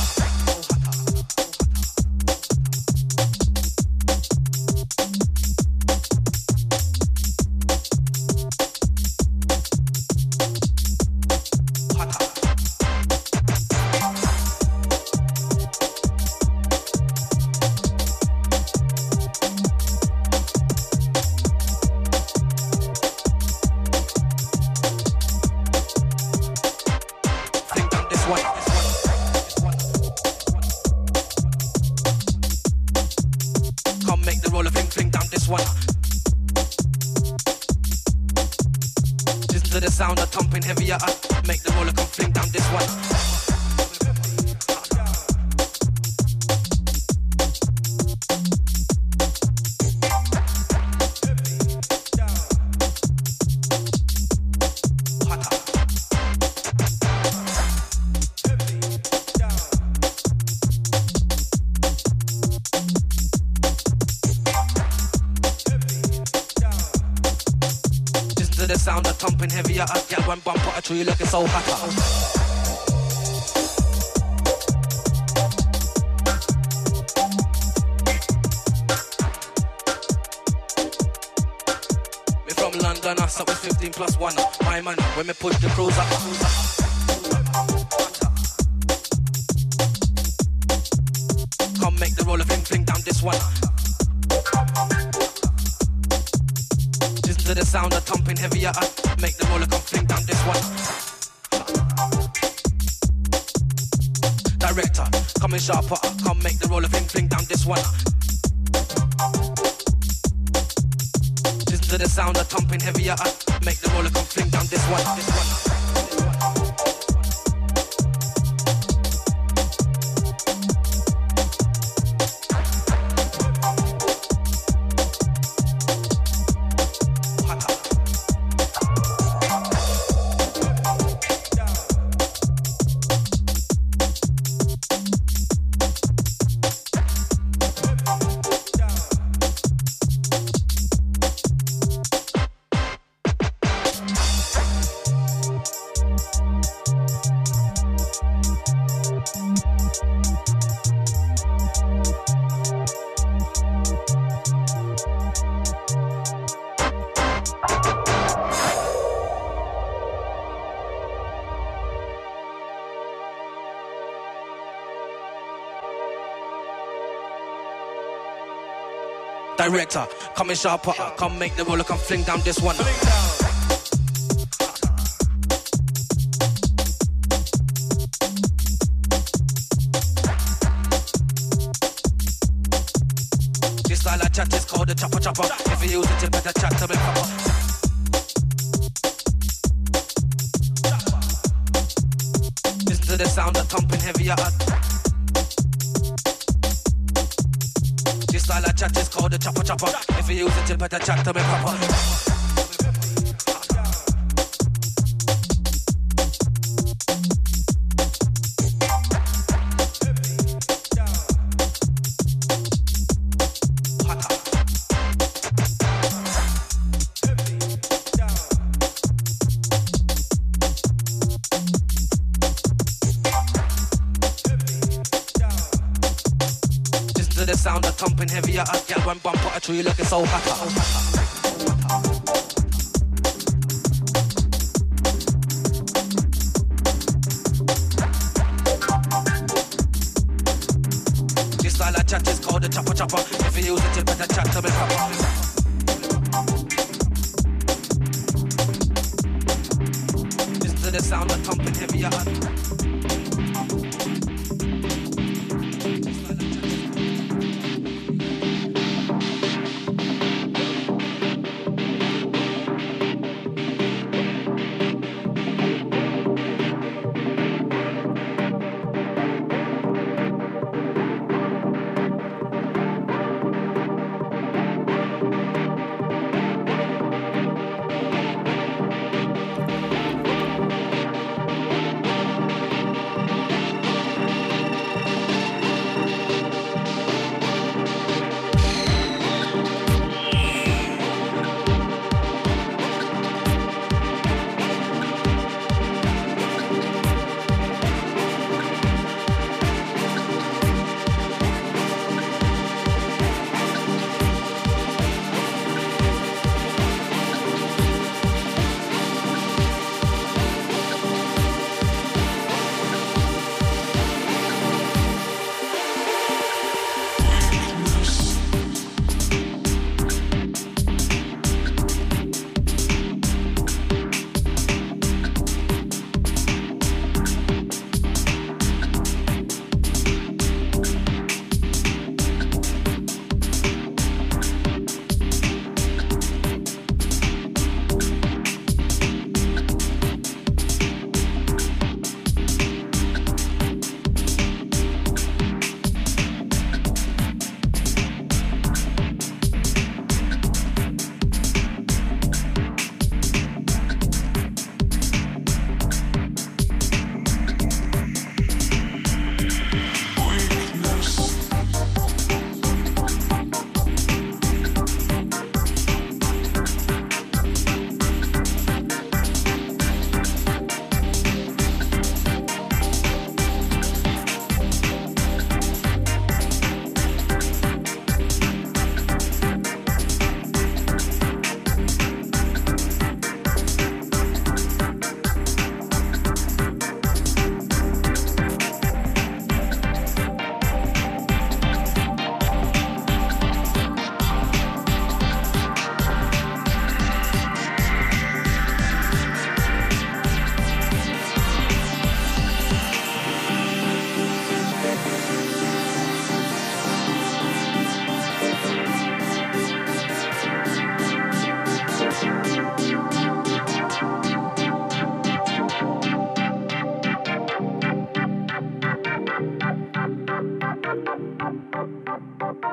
Make the roller come fling down this one. The sound of thumping heavier up, girl, one bumper, I true you looking so hot. Me from London, I start with fifteen plus one. My man, when me push the cruise up. Come make the roller fling fling down this one. To the sound of thumping heavier up. Make the roller come fling down this one. Director, coming sharper up. Come make the roller fling fling down this one. Listen to the sound of thumping heavier up. Make the roller come fling down this one. This one. Director, coming sharper, come make the roller come fling down this one. This style I chat is called the chopper chopper. If you use it, you better chat to me proper. Listen to the sound of thumping heavier up. This style I chat is called the chopper chopper. If you use it, you better chat to me proper. The sound of thumping heavier up, girl, one bumper, I true you looking so hot. This style I chat is called the chopper chopper. If you use it, you better chat to me proper. Listen to the sound of thumping heavier up.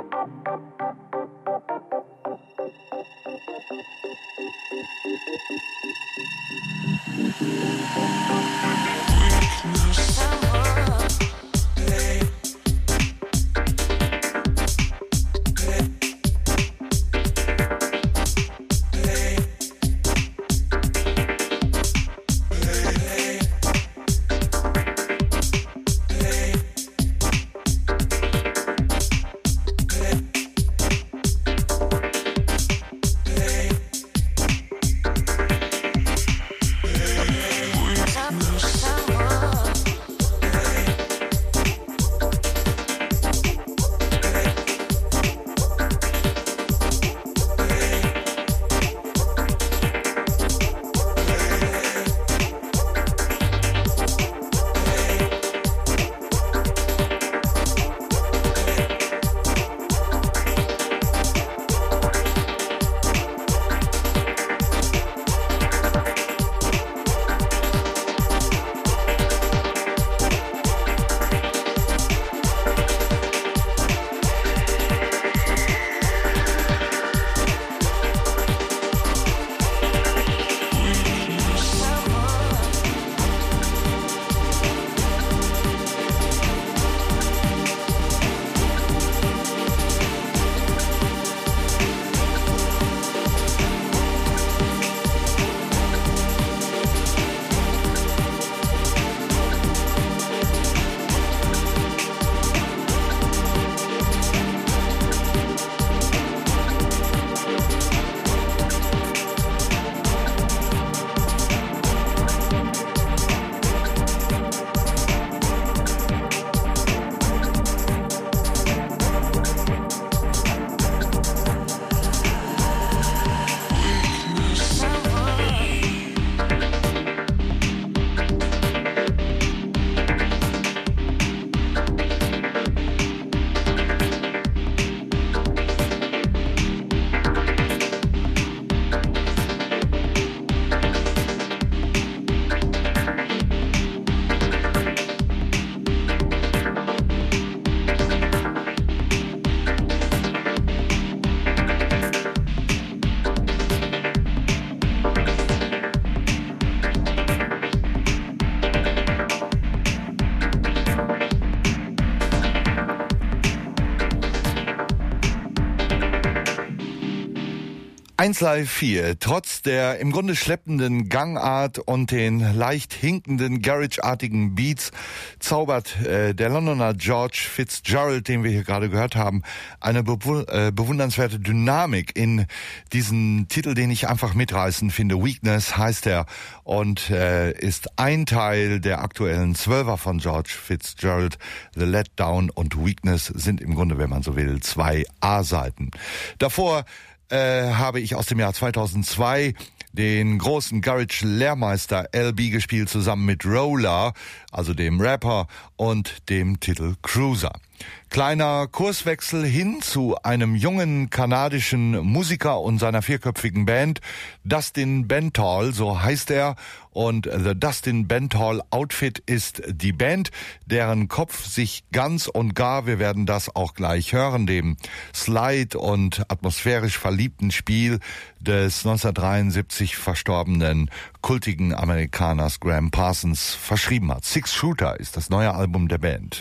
eins Live vier, trotz der im Grunde schleppenden Gangart und den leicht hinkenden Garage-artigen Beats, zaubert äh, der Londoner George Fitzgerald, den wir hier gerade gehört haben, eine bewu- äh, bewundernswerte Dynamik in diesen Titel, den ich einfach mitreißend finde. Weakness heißt er und äh, ist ein Teil der aktuellen Zwölfer von George Fitzgerald. The Letdown und Weakness sind im Grunde, wenn man so will, zwei A-Seiten. Davor Äh, habe ich aus dem Jahr zweitausendzwei den großen Garage-Lehrmeister L B gespielt, zusammen mit Roller, also dem Rapper, und dem Titel Cruiser. Kleiner Kurswechsel hin zu einem jungen kanadischen Musiker und seiner vierköpfigen Band, Dustin Bentall, so heißt er, und The Dustin Bentall Outfit ist die Band, deren Kopf sich ganz und gar, wir werden das auch gleich hören, dem Slide und atmosphärisch verliebten Spiel des neunzehnhundertdreiundsiebzig verstorbenen kultigen Amerikaners Graham Parsons verschrieben hat. Six Shooter ist das neue Album der Band.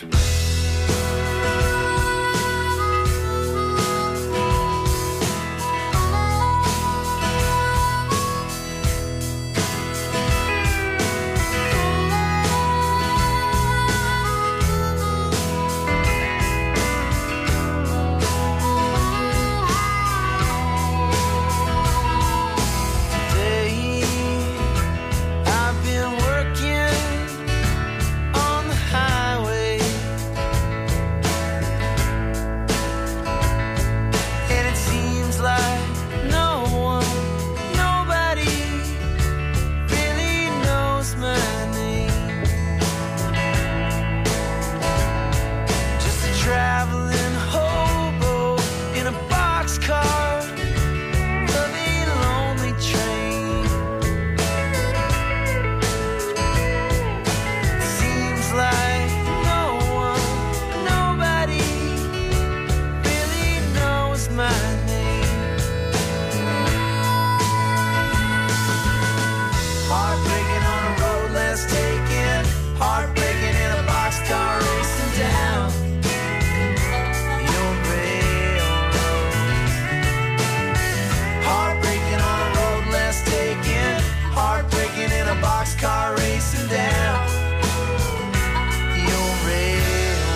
Working on the highway my name. Heartbreaking on a road less taken. Heartbreaking in a boxcar racing down the old railroad. Heartbreaking on a road less taken. Heartbreaking in a boxcar racing down the old railroad.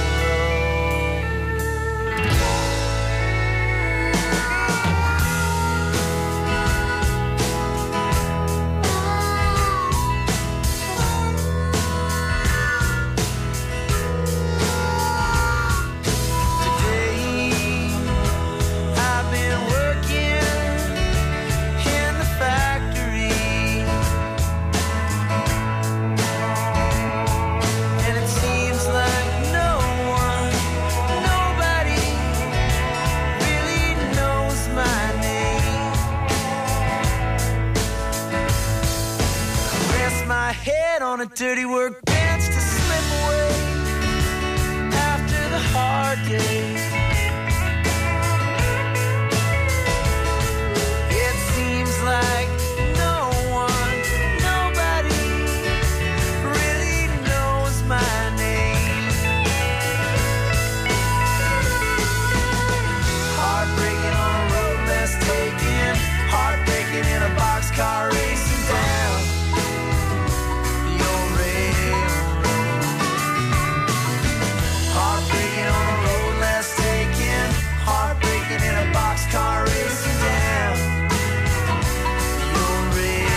On a dirty work bench to slip away after the hard day. It seems like no one, nobody really knows my name. Heartbreaking on a road less taken. Heartbreaking in a boxcar racing down. Heartbreaking in a boxcar racing down the old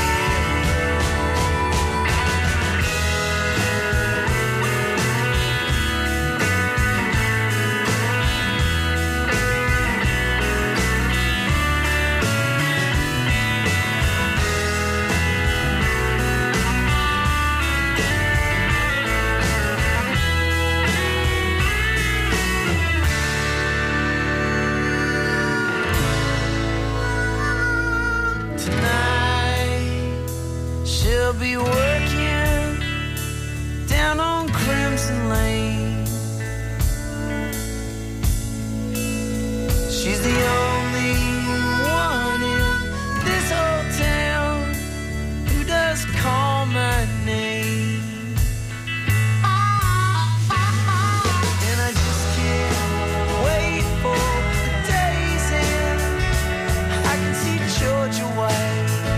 she'll be working down on Crimson Lane. She's the only one in this whole town who does call my name. And I just can't wait for the days end. I can see Georgia White.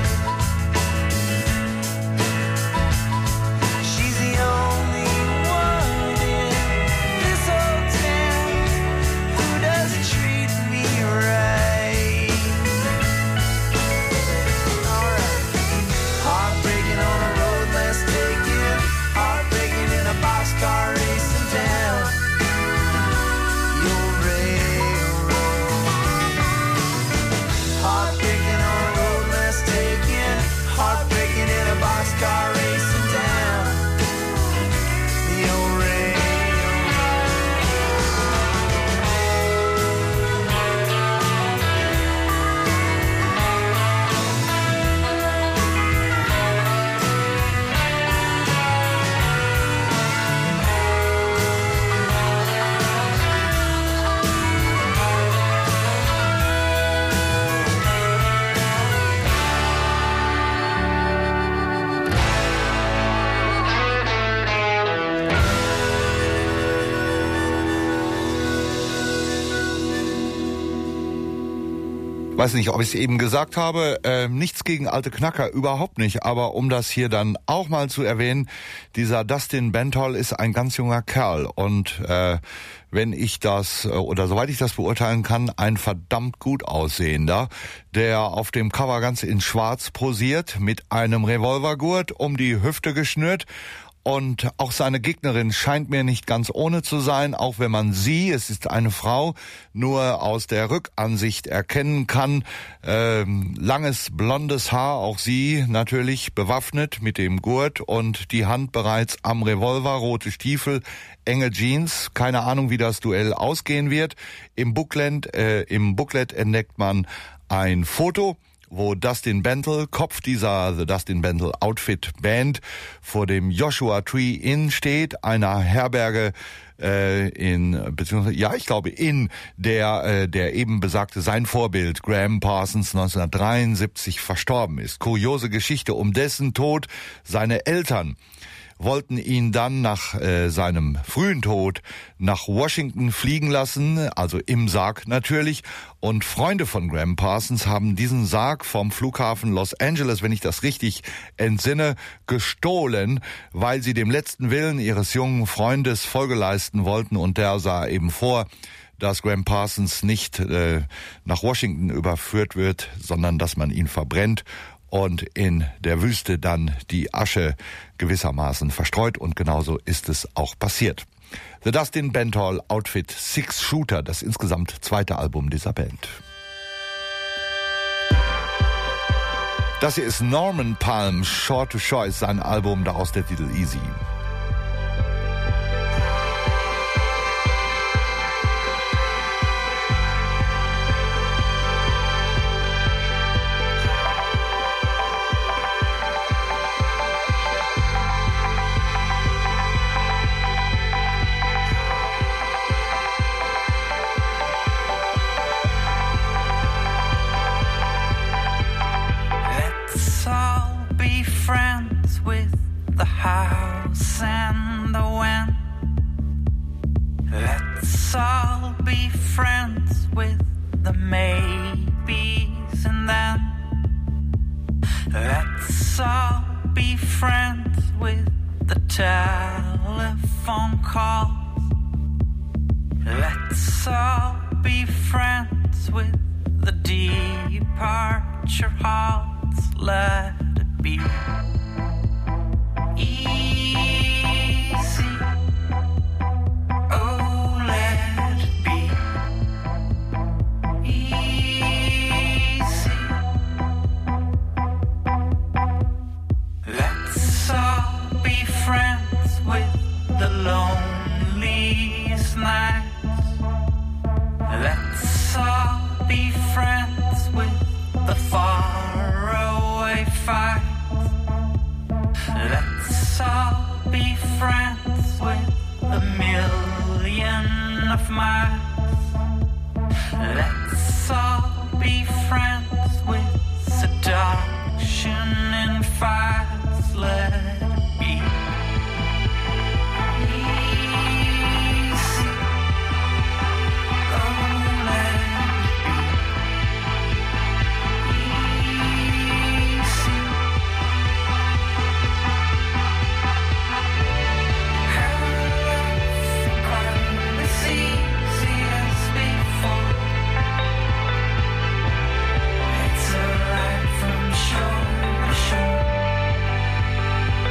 Weiß nicht, ob ich es eben gesagt habe, äh, nichts gegen alte Knacker, überhaupt nicht. Aber um das hier dann auch mal zu erwähnen, dieser Dustin Bentall ist ein ganz junger Kerl. Und äh, wenn ich das, oder soweit ich das beurteilen kann, ein verdammt gut aussehender, der auf dem Cover ganz in schwarz posiert, mit einem Revolvergurt um die Hüfte geschnürt. Und auch seine Gegnerin scheint mir nicht ganz ohne zu sein, auch wenn man sie, es ist eine Frau, nur aus der Rückansicht erkennen kann. Ähm, langes, blondes Haar, auch sie natürlich bewaffnet mit dem Gurt und die Hand bereits am Revolver, rote Stiefel, enge Jeans. Keine Ahnung, wie das Duell ausgehen wird. Im Booklet, äh, im Booklet entdeckt man ein Foto wo Dustin Bentel, Kopf dieser The Dustin Bentel Outfit Band, vor dem Joshua Tree Inn steht, einer Herberge äh, in, beziehungsweise, ja, ich glaube, in der, äh, der eben besagte, sein Vorbild, Graham Parsons, neunzehnhundertdreiundsiebzig verstorben ist. Kuriose Geschichte, um dessen Tod seine Eltern wollten ihn dann nach äh, seinem frühen Tod nach Washington fliegen lassen, also im Sarg natürlich. Und Freunde von Graham Parsons haben diesen Sarg vom Flughafen Los Angeles, wenn ich das richtig entsinne, gestohlen, weil sie dem letzten Willen ihres jungen Freundes Folge leisten wollten. Und der sah eben vor, dass Graham Parsons nicht äh, nach Washington überführt wird, sondern dass man ihn verbrennt und in der Wüste dann die Asche gewissermaßen verstreut, und genauso ist es auch passiert. The Dustin Bentel Outfit Six Shooter, das insgesamt zweite Album dieser Band. Das hier ist Norman Palm, Short to Choice, sein Album, daraus der Titel Easy. house and the wind. Let's all be friends with the maybes and then. Let's all be friends with the telephone calls. Let's all be friends with the departure halts. Let it be easy. Oh, let it be easy. Let's all be friends with the loneliest nights. Let's all be friends with the faraway fights. Let's all be friends with a million of miles. Let's all be friends with seduction and fights. Let it be easy. Oh, let it be easy. As easy as before. It's a ride from shore to shore.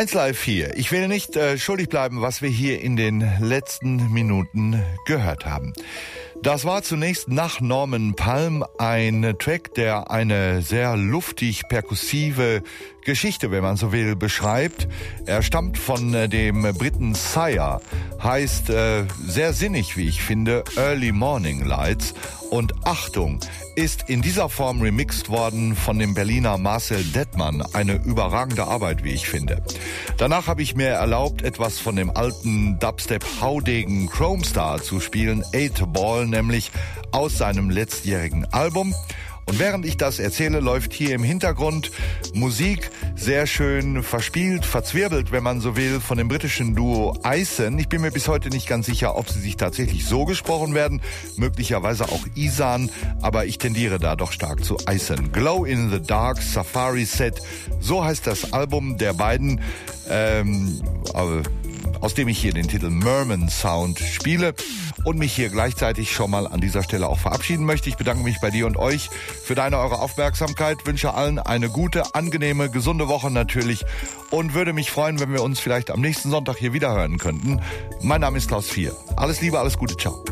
eins Live hier. Ich will nicht äh, schuldig bleiben, was wir hier in den letzten Minuten gehört haben. Das war zunächst nach Norman Palm ein Track, der eine sehr luftig perkussive Geschichte, wenn man so will, beschreibt. Er stammt von äh, dem Briten Sire, heißt äh, sehr sinnig, wie ich finde, Early Morning Lights. Und Achtung, ist in dieser Form remixt worden von dem Berliner Marcel Dettmann. Eine überragende Arbeit, wie ich finde. Danach habe ich mir erlaubt, etwas von dem alten Dubstep-Haudegen Chrome Star zu spielen, Eight Ball, nämlich aus seinem letztjährigen Album. Und während ich das erzähle, läuft hier im Hintergrund Musik, sehr schön verspielt, verzwirbelt, wenn man so will, von dem britischen Duo Ison. Ich bin mir bis heute nicht ganz sicher, ob sie sich tatsächlich so gesprochen werden, möglicherweise auch Isan, aber ich tendiere da doch stark zu Ison. Glow in the Dark Safari Set, so heißt das Album der beiden, ähm, aus dem ich hier den Titel Merman Sound spiele und mich hier gleichzeitig schon mal an dieser Stelle auch verabschieden möchte. Ich bedanke mich bei dir und euch für deine, eure Aufmerksamkeit, wünsche allen eine gute, angenehme, gesunde Woche natürlich und würde mich freuen, wenn wir uns vielleicht am nächsten Sonntag hier wieder hören könnten. Mein Name ist Klaus Vier. Alles Liebe, alles Gute, ciao.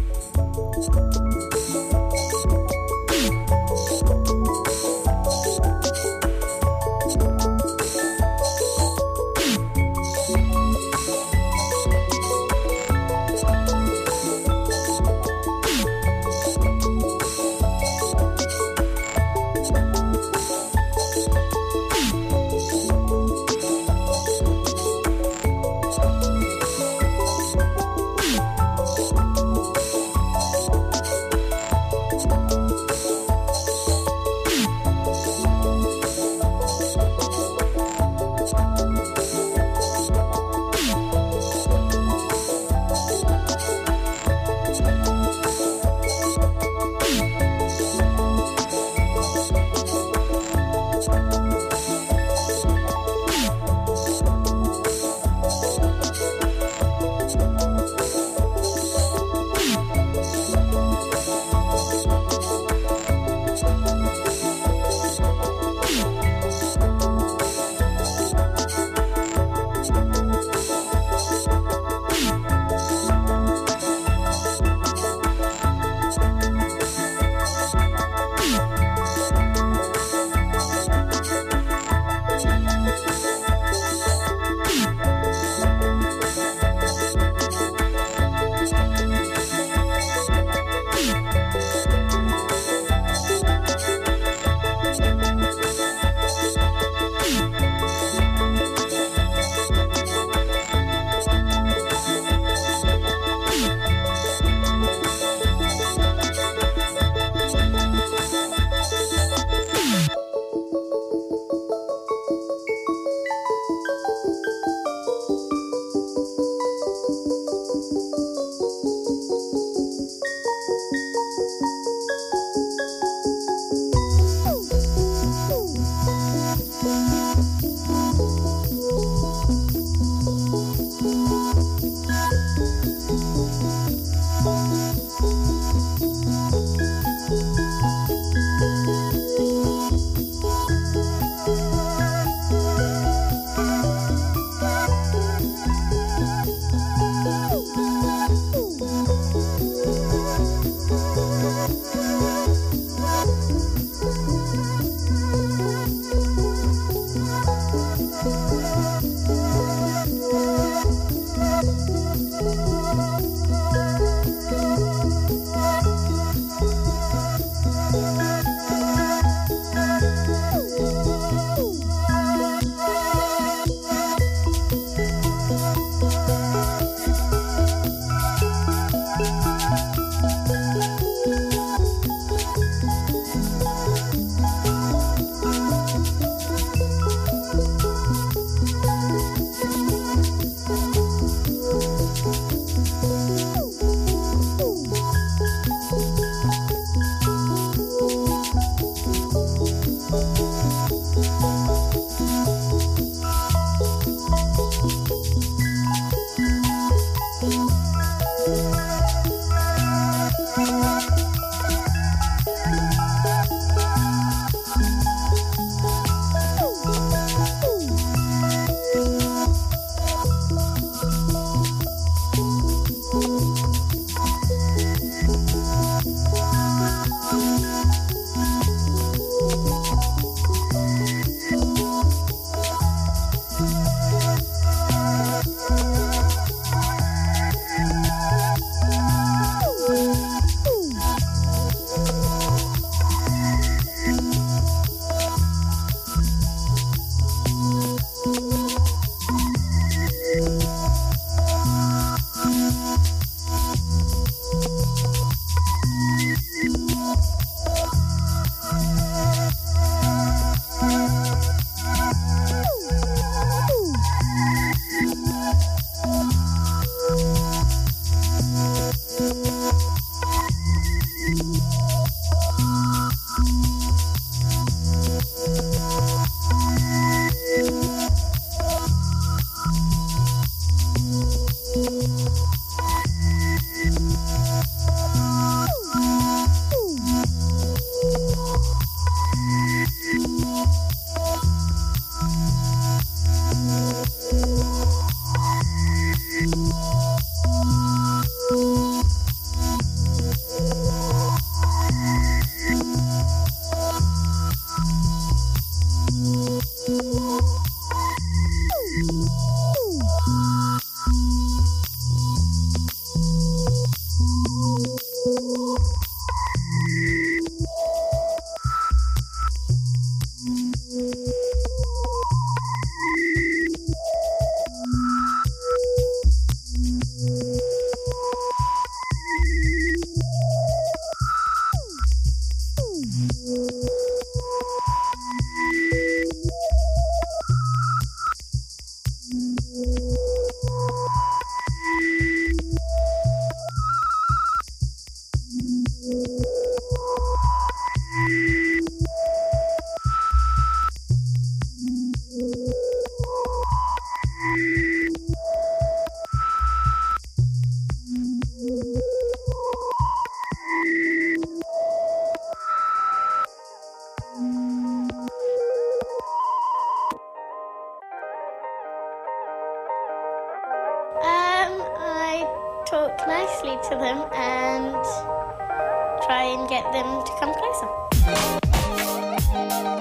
Um, I talk nicely to them and try and get them to come closer.